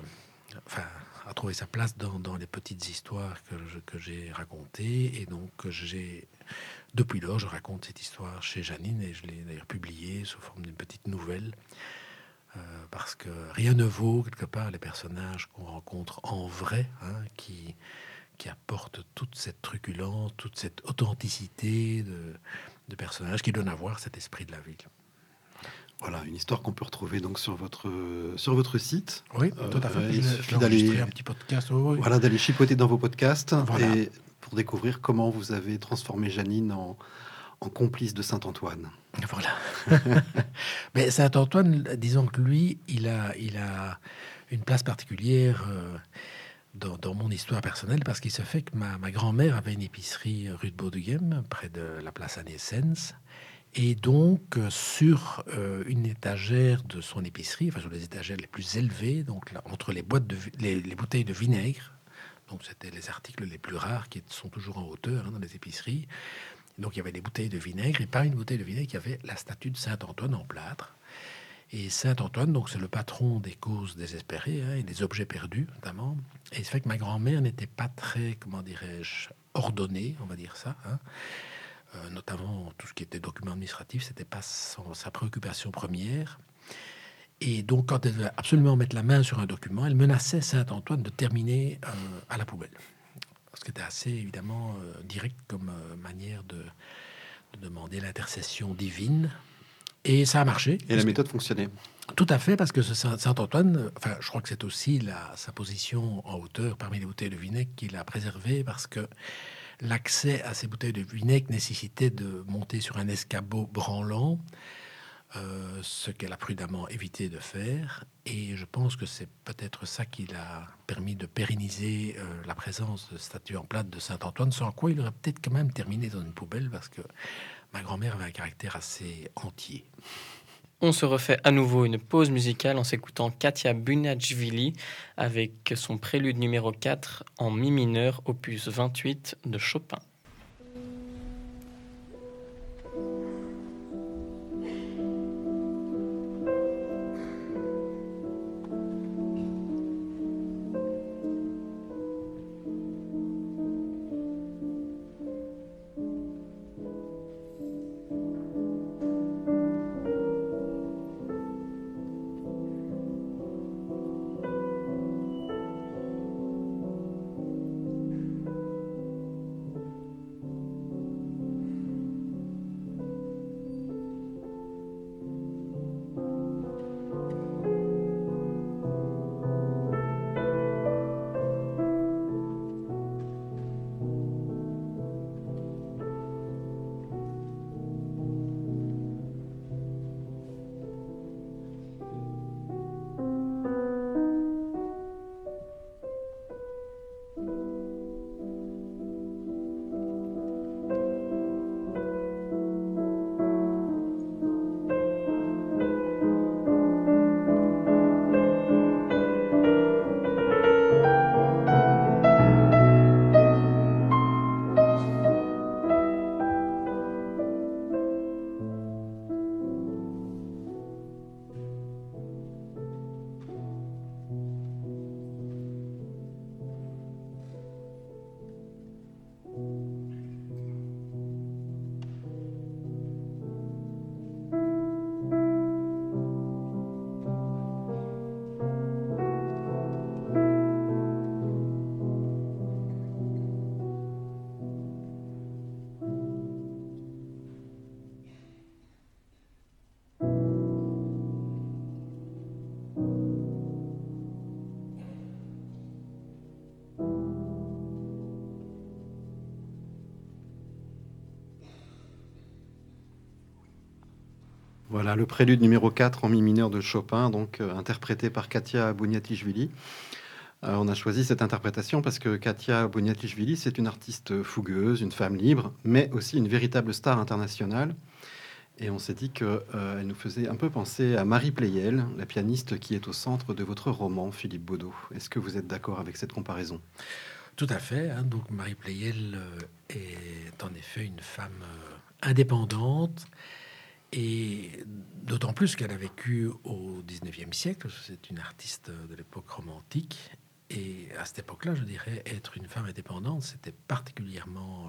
a trouvé sa place dans les petites histoires que j'ai racontées. Et donc, depuis lors, je raconte cette histoire chez Janine, et je l'ai d'ailleurs publiée sous forme d'une petite nouvelle, parce que rien ne vaut, quelque part, les personnages qu'on rencontre en vrai, qui apportent toute cette truculence, toute cette authenticité de personnages qui donnent à voir cet esprit de la ville. Voilà, une histoire qu'on peut retrouver donc sur votre site. Oui, tout à fait. Il Je suffit vais d'aller enregistrer un petit podcast. Oui. Voilà, d'aller chipoter dans vos podcasts, Voilà. et pour découvrir comment vous avez transformé Janine en complice de Saint-Antoine. Voilà. Mais Saint-Antoine, disons que lui, il a une place particulière dans mon histoire personnelle, parce qu'il se fait que ma grand-mère avait une épicerie rue de Baudeghem, près de la place Anne-Essens. Et donc, sur une étagère de son épicerie, enfin sur les étagères les plus élevées, donc là, entre les bouteilles de vinaigre, donc c'était les articles les plus rares qui sont toujours en hauteur dans les épiceries. Donc il y avait des bouteilles de vinaigre, et par une bouteille de vinaigre, il y avait la statue de Saint-Antoine en plâtre. Et Saint-Antoine, donc c'est le patron des causes désespérées et des objets perdus notamment. Et c'est fait que ma grand-mère n'était pas très, comment dirais-je, ordonnée, on va dire ça. Notamment tout ce qui était documents administratifs, c'était pas sa préoccupation première. Et donc quand elle devait absolument mettre la main sur un document, elle menaçait Saint-Antoine de terminer à la poubelle. Ce qui était assez évidemment direct comme manière de demander l'intercession divine. Et ça a marché. Et la méthode fonctionnait. Tout à fait, parce que Saint-Antoine, enfin, je crois que c'est aussi sa position en hauteur parmi les bouteilles de vinaigre qui l'a préservé, parce que l'accès à ces bouteilles de vinaigre nécessitait de monter sur un escabeau branlant, ce qu'elle a prudemment évité de faire. Et je pense que c'est peut-être ça qui l'a permis de pérenniser la présence de statues en plâtre de Saint-Antoine, sans quoi il aurait peut-être quand même terminé dans une poubelle, parce que ma grand-mère avait un caractère assez entier. On se refait à nouveau une pause musicale en s'écoutant Katia Bunachvili avec son prélude numéro 4 en mi mineur, opus 28 de Chopin. Voilà, le prélude numéro 4 en mi mineur de Chopin, donc interprété par Katia Bunachvili. On a choisi cette interprétation parce que Katia Bunachvili, c'est une artiste fougueuse, une femme libre, mais aussi une véritable star internationale. Et on s'est dit qu'elle nous faisait un peu penser à Marie Pleyel, la pianiste qui est au centre de votre roman, Philippe Baudot. Est-ce que vous êtes d'accord avec cette comparaison ? Tout à fait. Donc Marie Pleyel est en effet une femme indépendante, et d'autant plus qu'elle a vécu au 19e siècle. C'est une artiste de l'époque romantique. Et à cette époque-là, je dirais, être une femme indépendante, c'était particulièrement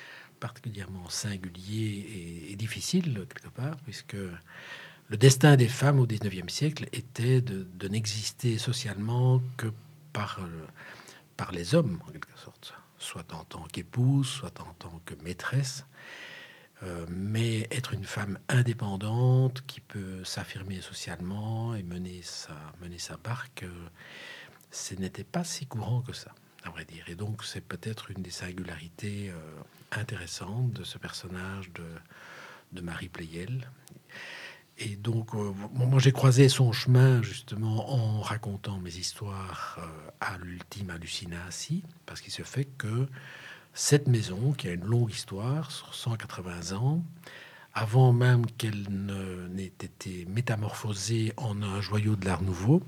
singulier et difficile, quelque part, puisque le destin des femmes au 19e siècle était de n'exister socialement que par les hommes, en quelque sorte, soit en tant qu'épouse, soit en tant que maîtresse. Mais être une femme indépendante qui peut s'affirmer socialement et mener sa barque, ce n'était pas si courant que ça, à vrai dire. Et donc, c'est peut-être une des singularités intéressantes de ce personnage de Marie Pleyel. Et donc, moi, j'ai croisé son chemin, justement, en racontant mes histoires à l'ultime hallucination, parce qu'il se fait que cette maison, qui a une longue histoire, sur 180 ans, avant même qu'elle n'ait été métamorphosée en un joyau de l'Art Nouveau,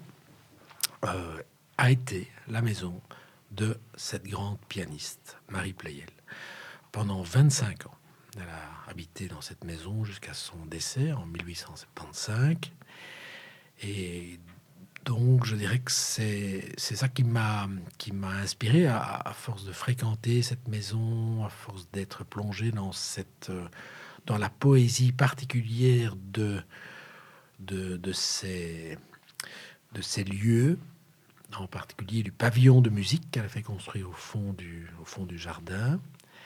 a été la maison de cette grande pianiste, Marie Pleyel. Pendant 25 ans, elle a habité dans cette maison jusqu'à son décès en 1875. Et donc, je dirais que c'est ça qui m'a inspiré à force de fréquenter cette maison, à force d'être plongé dans la poésie particulière de ces lieux, en particulier du pavillon de musique qu'elle a fait construire au fond du jardin.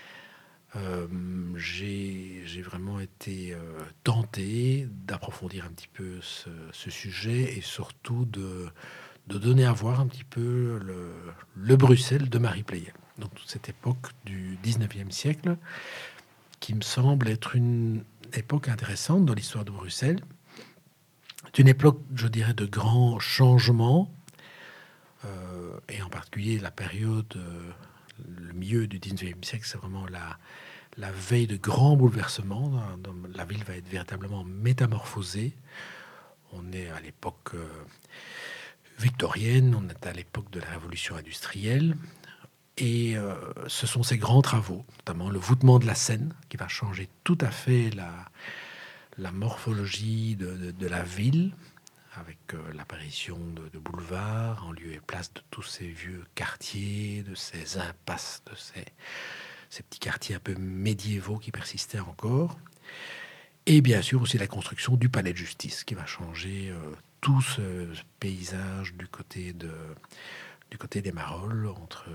J'ai vraiment été tenté d'approfondir un petit peu ce sujet et surtout de donner à voir un petit peu le Bruxelles de Marie Pleyel. Donc toute cette époque du 19e siècle qui me semble être une époque intéressante dans l'histoire de Bruxelles. C'est une époque, je dirais, de grands changements, et en particulier la période, le milieu du 19e siècle, c'est vraiment la veille de grands bouleversements. La ville va être véritablement métamorphosée. On est à l'époque victorienne, on est à l'époque de la révolution industrielle. Et ce sont ces grands travaux, notamment le voûtement de la Seine, qui va changer tout à fait la morphologie de la ville, avec l'apparition de boulevards en lieu et place de tous ces vieux quartiers, de ces impasses, de ces petits quartiers un peu médiévaux qui persistaient encore. Et bien sûr aussi la construction du palais de justice, qui va changer tout ce paysage du côté des Marolles, entre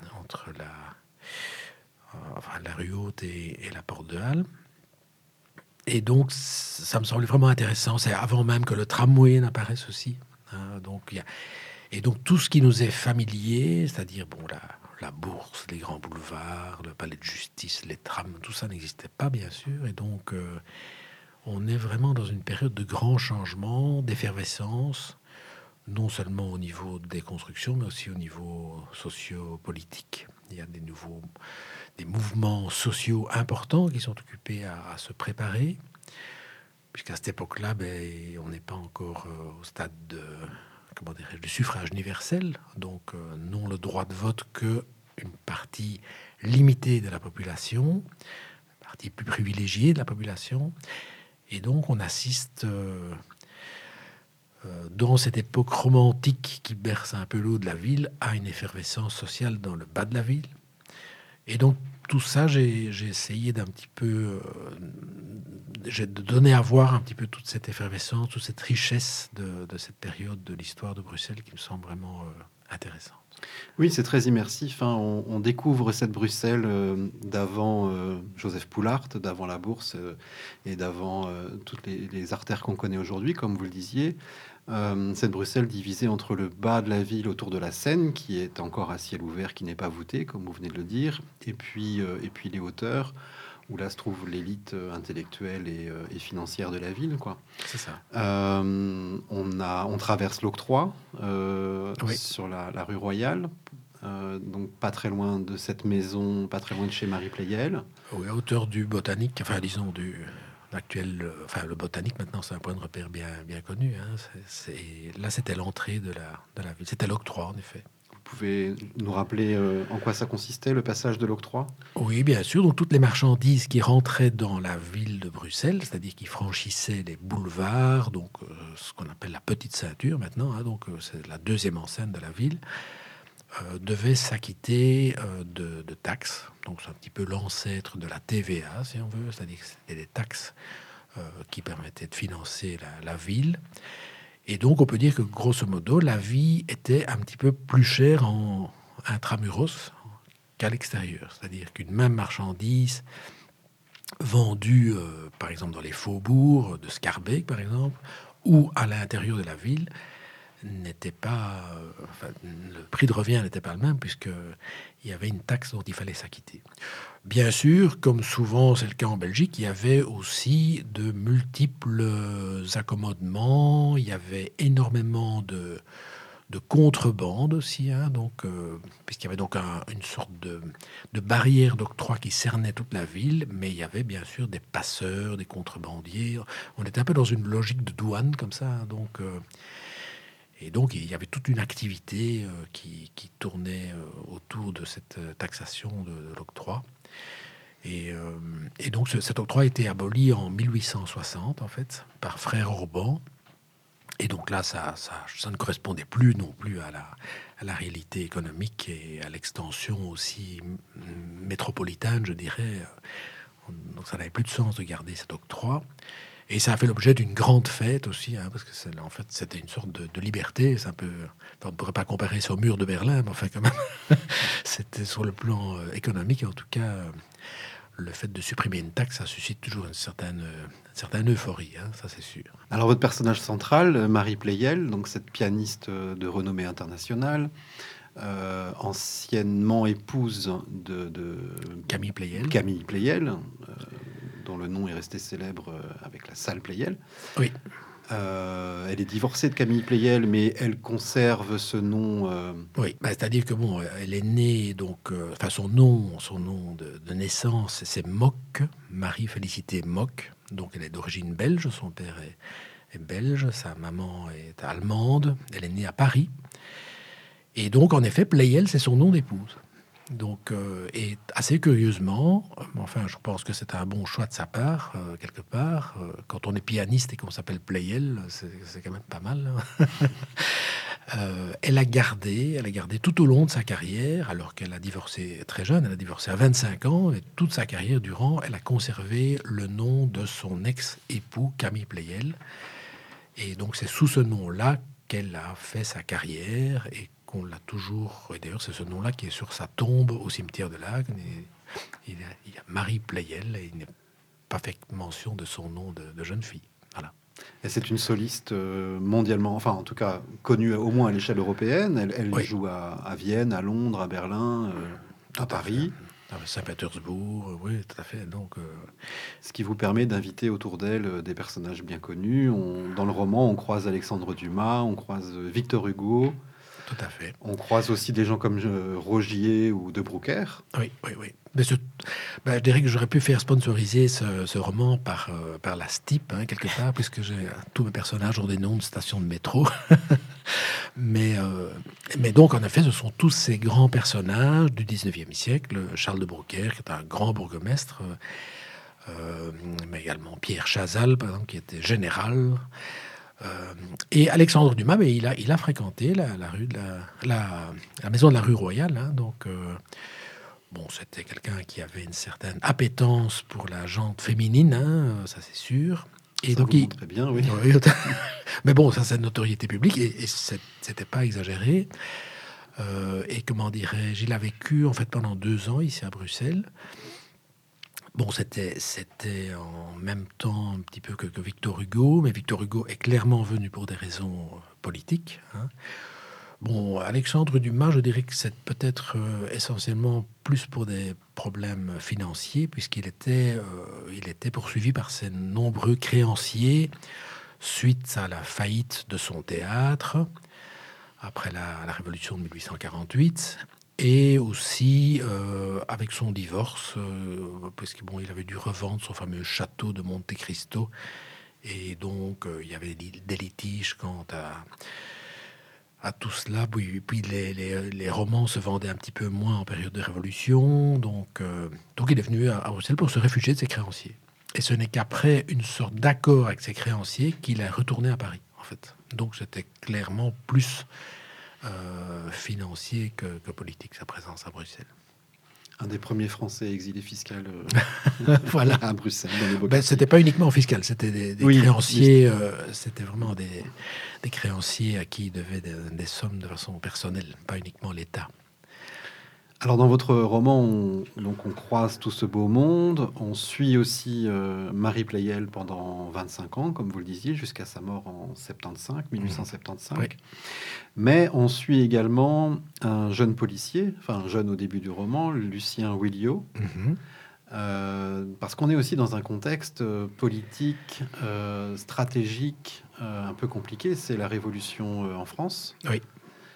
la rue Haute et la porte de Halle. Et donc, ça me semblait vraiment intéressant. C'est avant même que le tramway n'apparaisse aussi. Donc tout ce qui nous est familier, c'est-à-dire la bourse, les grands boulevards, le palais de justice, les trams, tout ça n'existait pas, bien sûr. Et donc, on est vraiment dans une période de grands changements, d'effervescence, non seulement au niveau des constructions, mais aussi au niveau socio-politique. Il y a des mouvements sociaux importants qui sont occupés à se préparer, puisqu'à cette époque-là, on n'est pas encore au stade du suffrage universel, donc n'ont le droit de vote qu'une partie limitée de la population, une partie plus privilégiée de la population, et donc on assiste dans cette époque romantique qui berce un peu l'eau de la ville à une effervescence sociale dans le bas de la ville. Et donc, tout ça, j'ai essayé d'un petit peu de donner à voir un petit peu toute cette effervescence, toute cette richesse de cette période de l'histoire de Bruxelles qui me semble vraiment intéressante. Oui, c'est très immersif. On découvre cette Bruxelles d'avant Joseph Poulart, d'avant la Bourse et d'avant toutes les artères qu'on connaît aujourd'hui, comme vous le disiez. Cette Bruxelles divisée entre le bas de la ville autour de la Seine, qui est encore à ciel ouvert, qui n'est pas voûté, comme vous venez de le dire, et puis les hauteurs, où là se trouve l'élite intellectuelle et financière de la ville, quoi. C'est ça. On traverse l'Octroi Oui. sur la rue Royale, donc pas très loin de cette maison, pas très loin de chez Marie Pleyel. Oui, à hauteur du Botanique, enfin disons du actuel, le Botanique maintenant c'est un point de repère bien connu. Là c'était l'entrée de la ville, c'était l'Octroi en effet. Vous pouvez nous rappeler en quoi ça consistait, le passage de l'Octroi ? Oui, bien sûr. Donc toutes les marchandises qui rentraient dans la ville de Bruxelles, c'est-à-dire qui franchissaient les boulevards, donc ce qu'on appelle la petite ceinture maintenant, donc c'est la deuxième enceinte de la ville, devaient s'acquitter de taxes. Donc c'est un petit peu l'ancêtre de la TVA, si on veut, c'est-à-dire que c'était des taxes qui permettaient de financer la ville. Et donc, on peut dire que, grosso modo, la vie était un petit peu plus chère en intramuros qu'à l'extérieur. C'est-à-dire qu'une même marchandise vendue, par exemple, dans les faubourgs de Scarbeck, par exemple, ou à l'intérieur de la ville, n'était pas... le prix de revient n'était pas le même, puisqu'il y avait une taxe dont il fallait s'acquitter. Bien sûr, comme souvent c'est le cas en Belgique, il y avait aussi de multiples accommodements, il y avait énormément de de contrebande aussi, donc, puisqu'il y avait donc une sorte de barrière d'octroi qui cernait toute la ville, mais il y avait bien sûr des passeurs, des contrebandiers. On était un peu dans une logique de douane comme ça, donc... Et donc, il y avait toute une activité qui tournait autour de cette taxation de l'octroi. Et donc, cet octroi a été aboli en 1860, en fait, par Frère Orban. Et donc là, ça ne correspondait plus non plus à la réalité économique et à l'extension aussi métropolitaine, je dirais. Donc, ça n'avait plus de sens de garder cet octroi. Et ça a fait l'objet d'une grande fête aussi, parce que en fait, c'était une sorte de liberté. C'est un peu, on ne pourrait pas comparer ça au mur de Berlin, mais enfin quand même, c'était sur le plan économique, en tout cas, le fait de supprimer une taxe, ça suscite toujours une certaine euphorie, ça c'est sûr. Alors votre personnage central, Marie Pleyel, donc cette pianiste de renommée internationale, anciennement épouse de Camille Pleyel, dont le nom est resté célèbre avec la salle Pleyel. Oui. Elle est divorcée de Camille Pleyel, mais elle conserve ce nom. Oui, c'est-à-dire que bon, elle est née donc, son nom de naissance, c'est Mock, Marie-Félicité Mock. Donc elle est d'origine belge, son père est belge, sa maman est allemande. Elle est née à Paris. Et donc en effet, Pleyel, c'est son nom d'épouse. Donc, et assez curieusement, enfin, je pense que c'est un bon choix de sa part, quelque part. Quand on est pianiste et qu'on s'appelle Pleyel, c'est quand même pas mal. Elle a gardé tout au long de sa carrière, alors qu'elle a divorcé très jeune, elle a divorcé à 25 ans, et toute sa carrière durant, elle a conservé le nom de son ex-époux, Camille Pleyel. Et donc, c'est sous ce nom-là qu'elle a fait sa carrière et on l'a toujours, et d'ailleurs c'est ce nom-là qui est sur sa tombe au cimetière de Lagnes. Il y a Marie Pleyel et il n'est pas fait mention de son nom de jeune fille. Voilà. Et c'est une soliste mondialement, enfin en tout cas connue au moins à l'échelle européenne. Elle Oui. joue à Vienne, à Londres, à Berlin, à Paris. Saint-Pétersbourg, oui, tout à fait. Donc, ce qui vous permet d'inviter autour d'elle des personnages bien connus. Dans le roman, on croise Alexandre Dumas, on croise Victor Hugo. Tout à fait. On croise aussi des gens comme Rogier ou De Broecker. Oui. Mais je dirais que j'aurais pu faire sponsoriser ce roman par la STIP, quelque part, puisque tous mes personnages ont des noms de stations de métro. mais donc, en effet, ce sont tous ces grands personnages du 19e siècle. Charles de Broecker, qui est un grand bourgmestre, mais également Pierre Chazal, par exemple, qui était général. Et Alexandre Dumas, mais il a fréquenté la maison de la rue Royale. Donc, c'était quelqu'un qui avait une certaine appétence pour la gente féminine, ça c'est sûr. Et ça donc, très bien, oui. Mais bon, ça c'est de notoriété publique et c'était pas exagéré. Et comment dirais-je, il a vécu en fait pendant 2 ans ici à Bruxelles. Bon, c'était en même temps un petit peu que Victor Hugo, mais Victor Hugo est clairement venu pour des raisons politiques. Bon, Alexandre Dumas, je dirais que c'est peut-être essentiellement plus pour des problèmes financiers, puisqu'il était poursuivi par ses nombreux créanciers suite à la faillite de son théâtre, après la Révolution de 1848. Et aussi avec son divorce, parce qu'il il avait dû revendre son fameux château de Monte Cristo, et donc il y avait des litiges quant à tout cela. Puis les romans se vendaient un petit peu moins en période de Révolution, donc il est venu à Bruxelles pour se réfugier de ses créanciers. Et ce n'est qu'après une sorte d'accord avec ses créanciers qu'il est retourné à Paris, en fait. Donc c'était clairement plus financier que politique, sa présence à Bruxelles. Un des premiers Français exilés fiscaux voilà. à Bruxelles. Dans les c'était pas uniquement fiscal, c'était des créanciers, c'était vraiment des créanciers à qui ils devaient des sommes de façon personnelle, pas uniquement l'État. Alors dans votre roman, on croise tout ce beau monde. On suit aussi Marie Pleyel pendant 25 ans, comme vous le disiez, jusqu'à sa mort en 1875. Oui. Mais on suit également un jeune policier, enfin jeune au début du roman, Lucien Williot. Parce qu'on est aussi dans un contexte politique, stratégique, un peu compliqué. C'est la Révolution en France. Oui.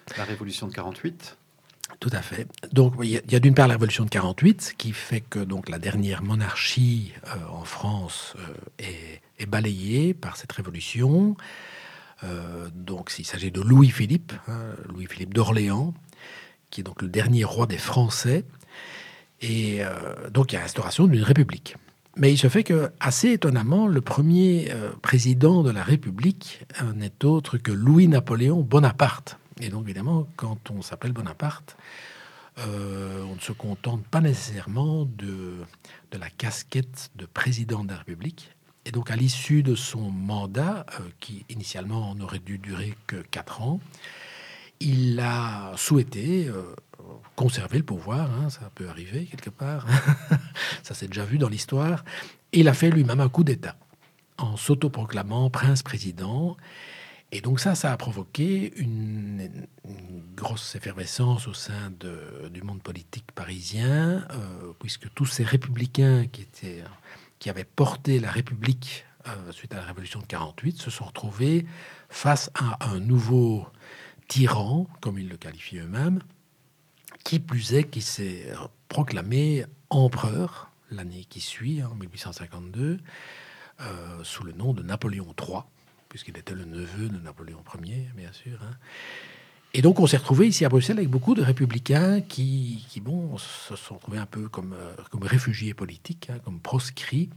La Révolution de 48. Tout à fait. Donc, il y a d'une part la Révolution de 48, qui fait que donc la dernière monarchie en France est balayée par cette révolution. Donc, il s'agit de Louis-Philippe, Louis-Philippe d'Orléans, qui est donc le dernier roi des Français. Et donc, il y a l'instauration d'une république. Mais il se fait que, assez étonnamment, le premier président de la République n'est autre que Louis-Napoléon Bonaparte. Et donc, évidemment, quand on s'appelle Bonaparte, on ne se contente pas nécessairement de la casquette de président de la République. Et donc, à l'issue de son mandat, qui initialement n'aurait dû durer que 4 ans, il a souhaité conserver le pouvoir, ça peut arriver quelque part, ça s'est déjà vu dans l'histoire, et il a fait lui-même un coup d'État, en s'autoproclamant prince-président. Et donc ça a provoqué une grosse effervescence au sein du monde politique parisien, puisque tous ces républicains qui avaient porté la République suite à la Révolution de 48 se sont retrouvés face à un nouveau tyran, comme ils le qualifient eux-mêmes, qui plus est, qui s'est proclamé empereur l'année qui suit, en 1852, sous le nom de Napoléon III, puisqu'il était le neveu de Napoléon Ier, bien sûr. Et donc, on s'est retrouvé ici à Bruxelles avec beaucoup de républicains qui se sont retrouvés un peu comme réfugiés politiques, comme proscrits.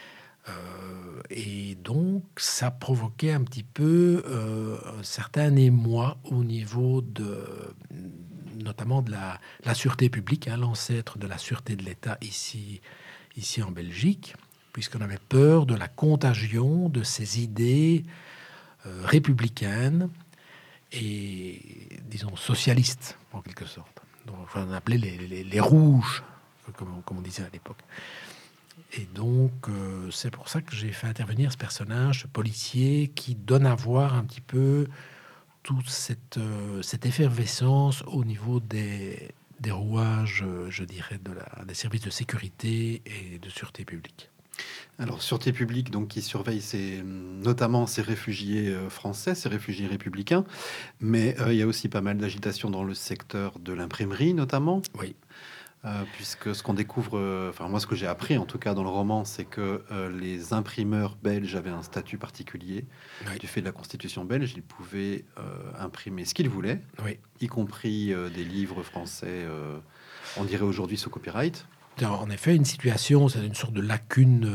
Et donc, ça provoquait un petit peu un certain émoi au niveau notamment de la sûreté publique, l'ancêtre de la sûreté de l'État ici en Belgique, puisqu'on avait peur de la contagion de ces idées républicaines et, disons, socialistes, en quelque sorte. Donc, enfin, on appelait les rouges, comme on disait à l'époque. Et donc, c'est pour ça que j'ai fait intervenir ce personnage, ce policier, qui donne à voir un petit peu toute cette effervescence au niveau des rouages, je dirais, des services de sécurité et de sûreté publique. Alors, sûreté publique, donc, qui surveille notamment ces réfugiés français, ces réfugiés républicains, mais il y a aussi pas mal d'agitation dans le secteur de l'imprimerie, notamment. Oui. Puisque ce qu'on découvre, moi ce que j'ai appris en tout cas dans le roman, c'est que les imprimeurs belges avaient un statut particulier. Oui. Du fait de la constitution belge, ils pouvaient imprimer ce qu'ils voulaient, Oui. y compris des livres français, on dirait aujourd'hui sous copyright. En effet, une situation, c'est une sorte de lacune,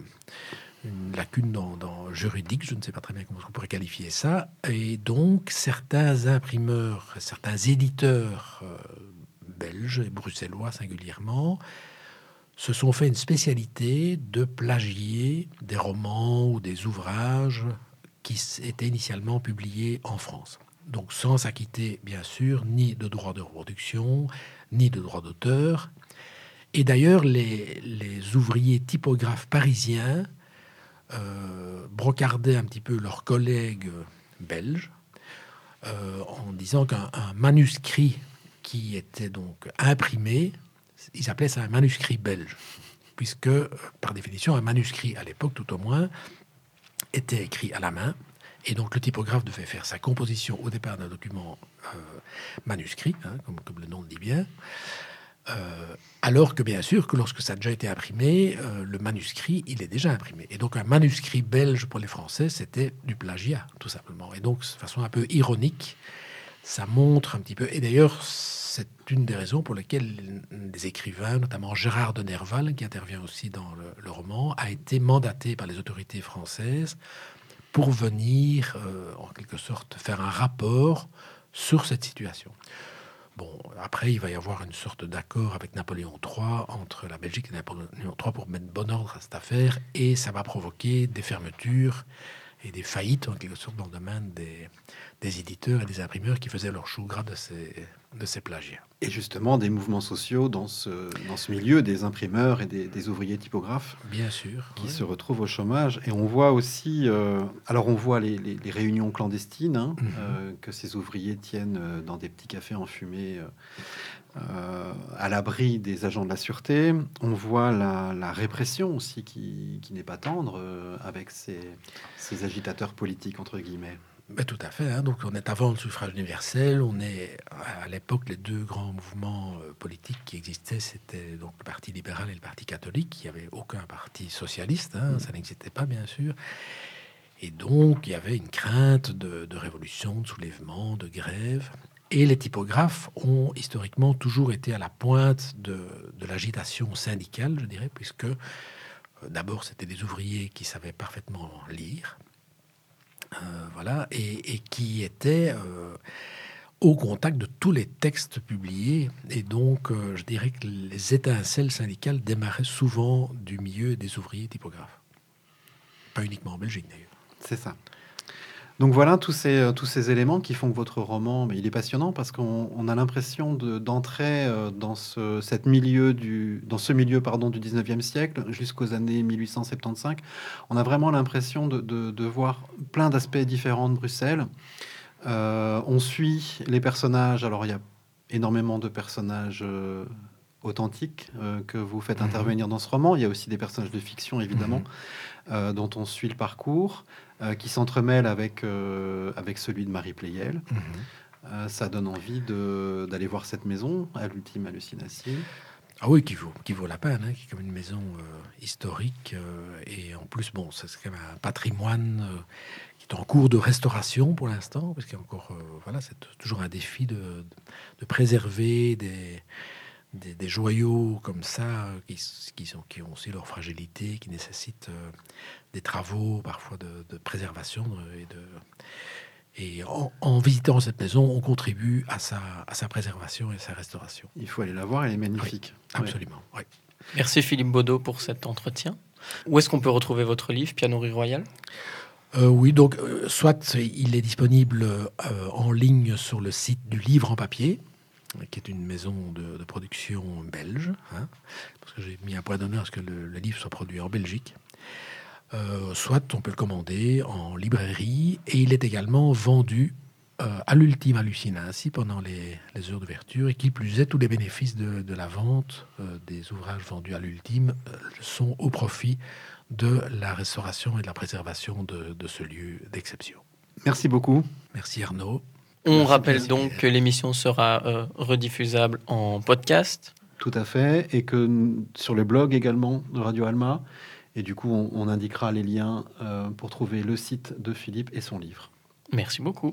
dans juridique, je ne sais pas très bien comment on pourrait qualifier ça. Et donc, certains imprimeurs, certains éditeurs belges et bruxellois singulièrement, se sont fait une spécialité de plagier des romans ou des ouvrages qui étaient initialement publiés en France. Donc sans s'acquitter, bien sûr, ni de droits de reproduction, ni de droits d'auteur. Et d'ailleurs, les ouvriers typographes parisiens brocardaient un petit peu leurs collègues belges en disant qu'un manuscrit qui était donc imprimé, ils appelaient ça un manuscrit belge, puisque, par définition, un manuscrit, à l'époque tout au moins, était écrit à la main, et donc le typographe devait faire sa composition au départ d'un document manuscrit, comme le nom le dit bien, alors que, bien sûr, que lorsque ça a déjà été imprimé, le manuscrit, il est déjà imprimé. Et donc, un manuscrit belge pour les Français, c'était du plagiat, tout simplement. Et donc, de façon un peu ironique, ça montre un petit peu... Et d'ailleurs, c'est une des raisons pour lesquelles des écrivains, notamment Gérard de Nerval, qui intervient aussi dans le roman, a été mandaté par les autorités françaises pour venir, en quelque sorte, faire un rapport sur cette situation. Bon, après, il va y avoir une sorte d'accord avec Napoléon III, entre la Belgique et Napoléon III, pour mettre bon ordre à cette affaire, et ça va provoquer des fermetures et des faillites, en quelque sorte, dans le domaine des éditeurs et des imprimeurs qui faisaient leur chou gras de ces plagiats. Et justement, des mouvements sociaux dans ce milieu, des imprimeurs et des ouvriers typographes. Bien sûr. Qui se retrouvent au chômage. Et on voit aussi... on voit les réunions clandestines que ces ouvriers tiennent dans des petits cafés enfumés à l'abri des agents de la sûreté. On voit la répression aussi qui n'est pas tendre avec ces agitateurs politiques, entre guillemets. Ben, tout à fait. Donc, on est avant le suffrage universel. On est à l'époque les deux grands mouvements politiques qui existaient, c'était donc le Parti libéral et le Parti catholique. Il n'y avait aucun parti socialiste. Ça n'existait pas, bien sûr. Et donc, il y avait une crainte de révolution, de soulèvement, de grève. Et les typographes ont historiquement toujours été à la pointe de l'agitation syndicale, je dirais, puisque d'abord, c'était des ouvriers qui savaient parfaitement lire, et qui étaient au contact de tous les textes publiés. Et donc, je dirais que les étincelles syndicales démarraient souvent du milieu des ouvriers typographes. Pas uniquement en Belgique, d'ailleurs. C'est ça. Donc voilà tous ces éléments qui font que votre roman, mais il est passionnant parce qu'on a l'impression d'entrer dans ce milieu du 19e siècle jusqu'aux années 1875. On a vraiment l'impression de voir plein d'aspects différents de Bruxelles. On suit les personnages. Alors il y a énormément de personnages authentiques que vous faites intervenir dans ce roman. Il y a aussi des personnages de fiction, évidemment, dont on suit le parcours, qui s'entremêle avec celui de Marie Pleyel. Ça donne envie d'aller voir cette maison à l'ultime hallucination. Ah oui, qui vaut la peine, qui est comme une maison historique. Et en plus, bon, c'est quand même un patrimoine qui est en cours de restauration pour l'instant, parce qu'il y a encore, c'est toujours un défi de préserver des joyaux comme ça, qui ont aussi leur fragilité, qui nécessitent des travaux parfois de préservation. Et en visitant cette maison, on contribue à sa préservation et à sa restauration. Il faut aller la voir, elle est magnifique. Oui, absolument. Oui. Merci Philippe Baudot pour cet entretien. Où est-ce qu'on peut retrouver votre livre, Pianerie Royale ? Oui, donc soit il est disponible en ligne sur le site du Livre en papier, qui est une maison de production belge, parce que j'ai mis un point d'honneur à ce que le livre soit produit en Belgique. Soit on peut le commander en librairie, et il est également vendu à l'ultime hallucination pendant les heures d'ouverture, et qui plus est, tous les bénéfices de la vente des ouvrages vendus à l'ultime sont au profit de la restauration et de la préservation de ce lieu d'exception. Merci beaucoup. Merci Arnaud. On rappelle donc que l'émission sera rediffusable en podcast. Tout à fait, et que sur le blog également de Radio Alma. Et du coup, on indiquera les liens pour trouver le site de Philippe et son livre. Merci beaucoup.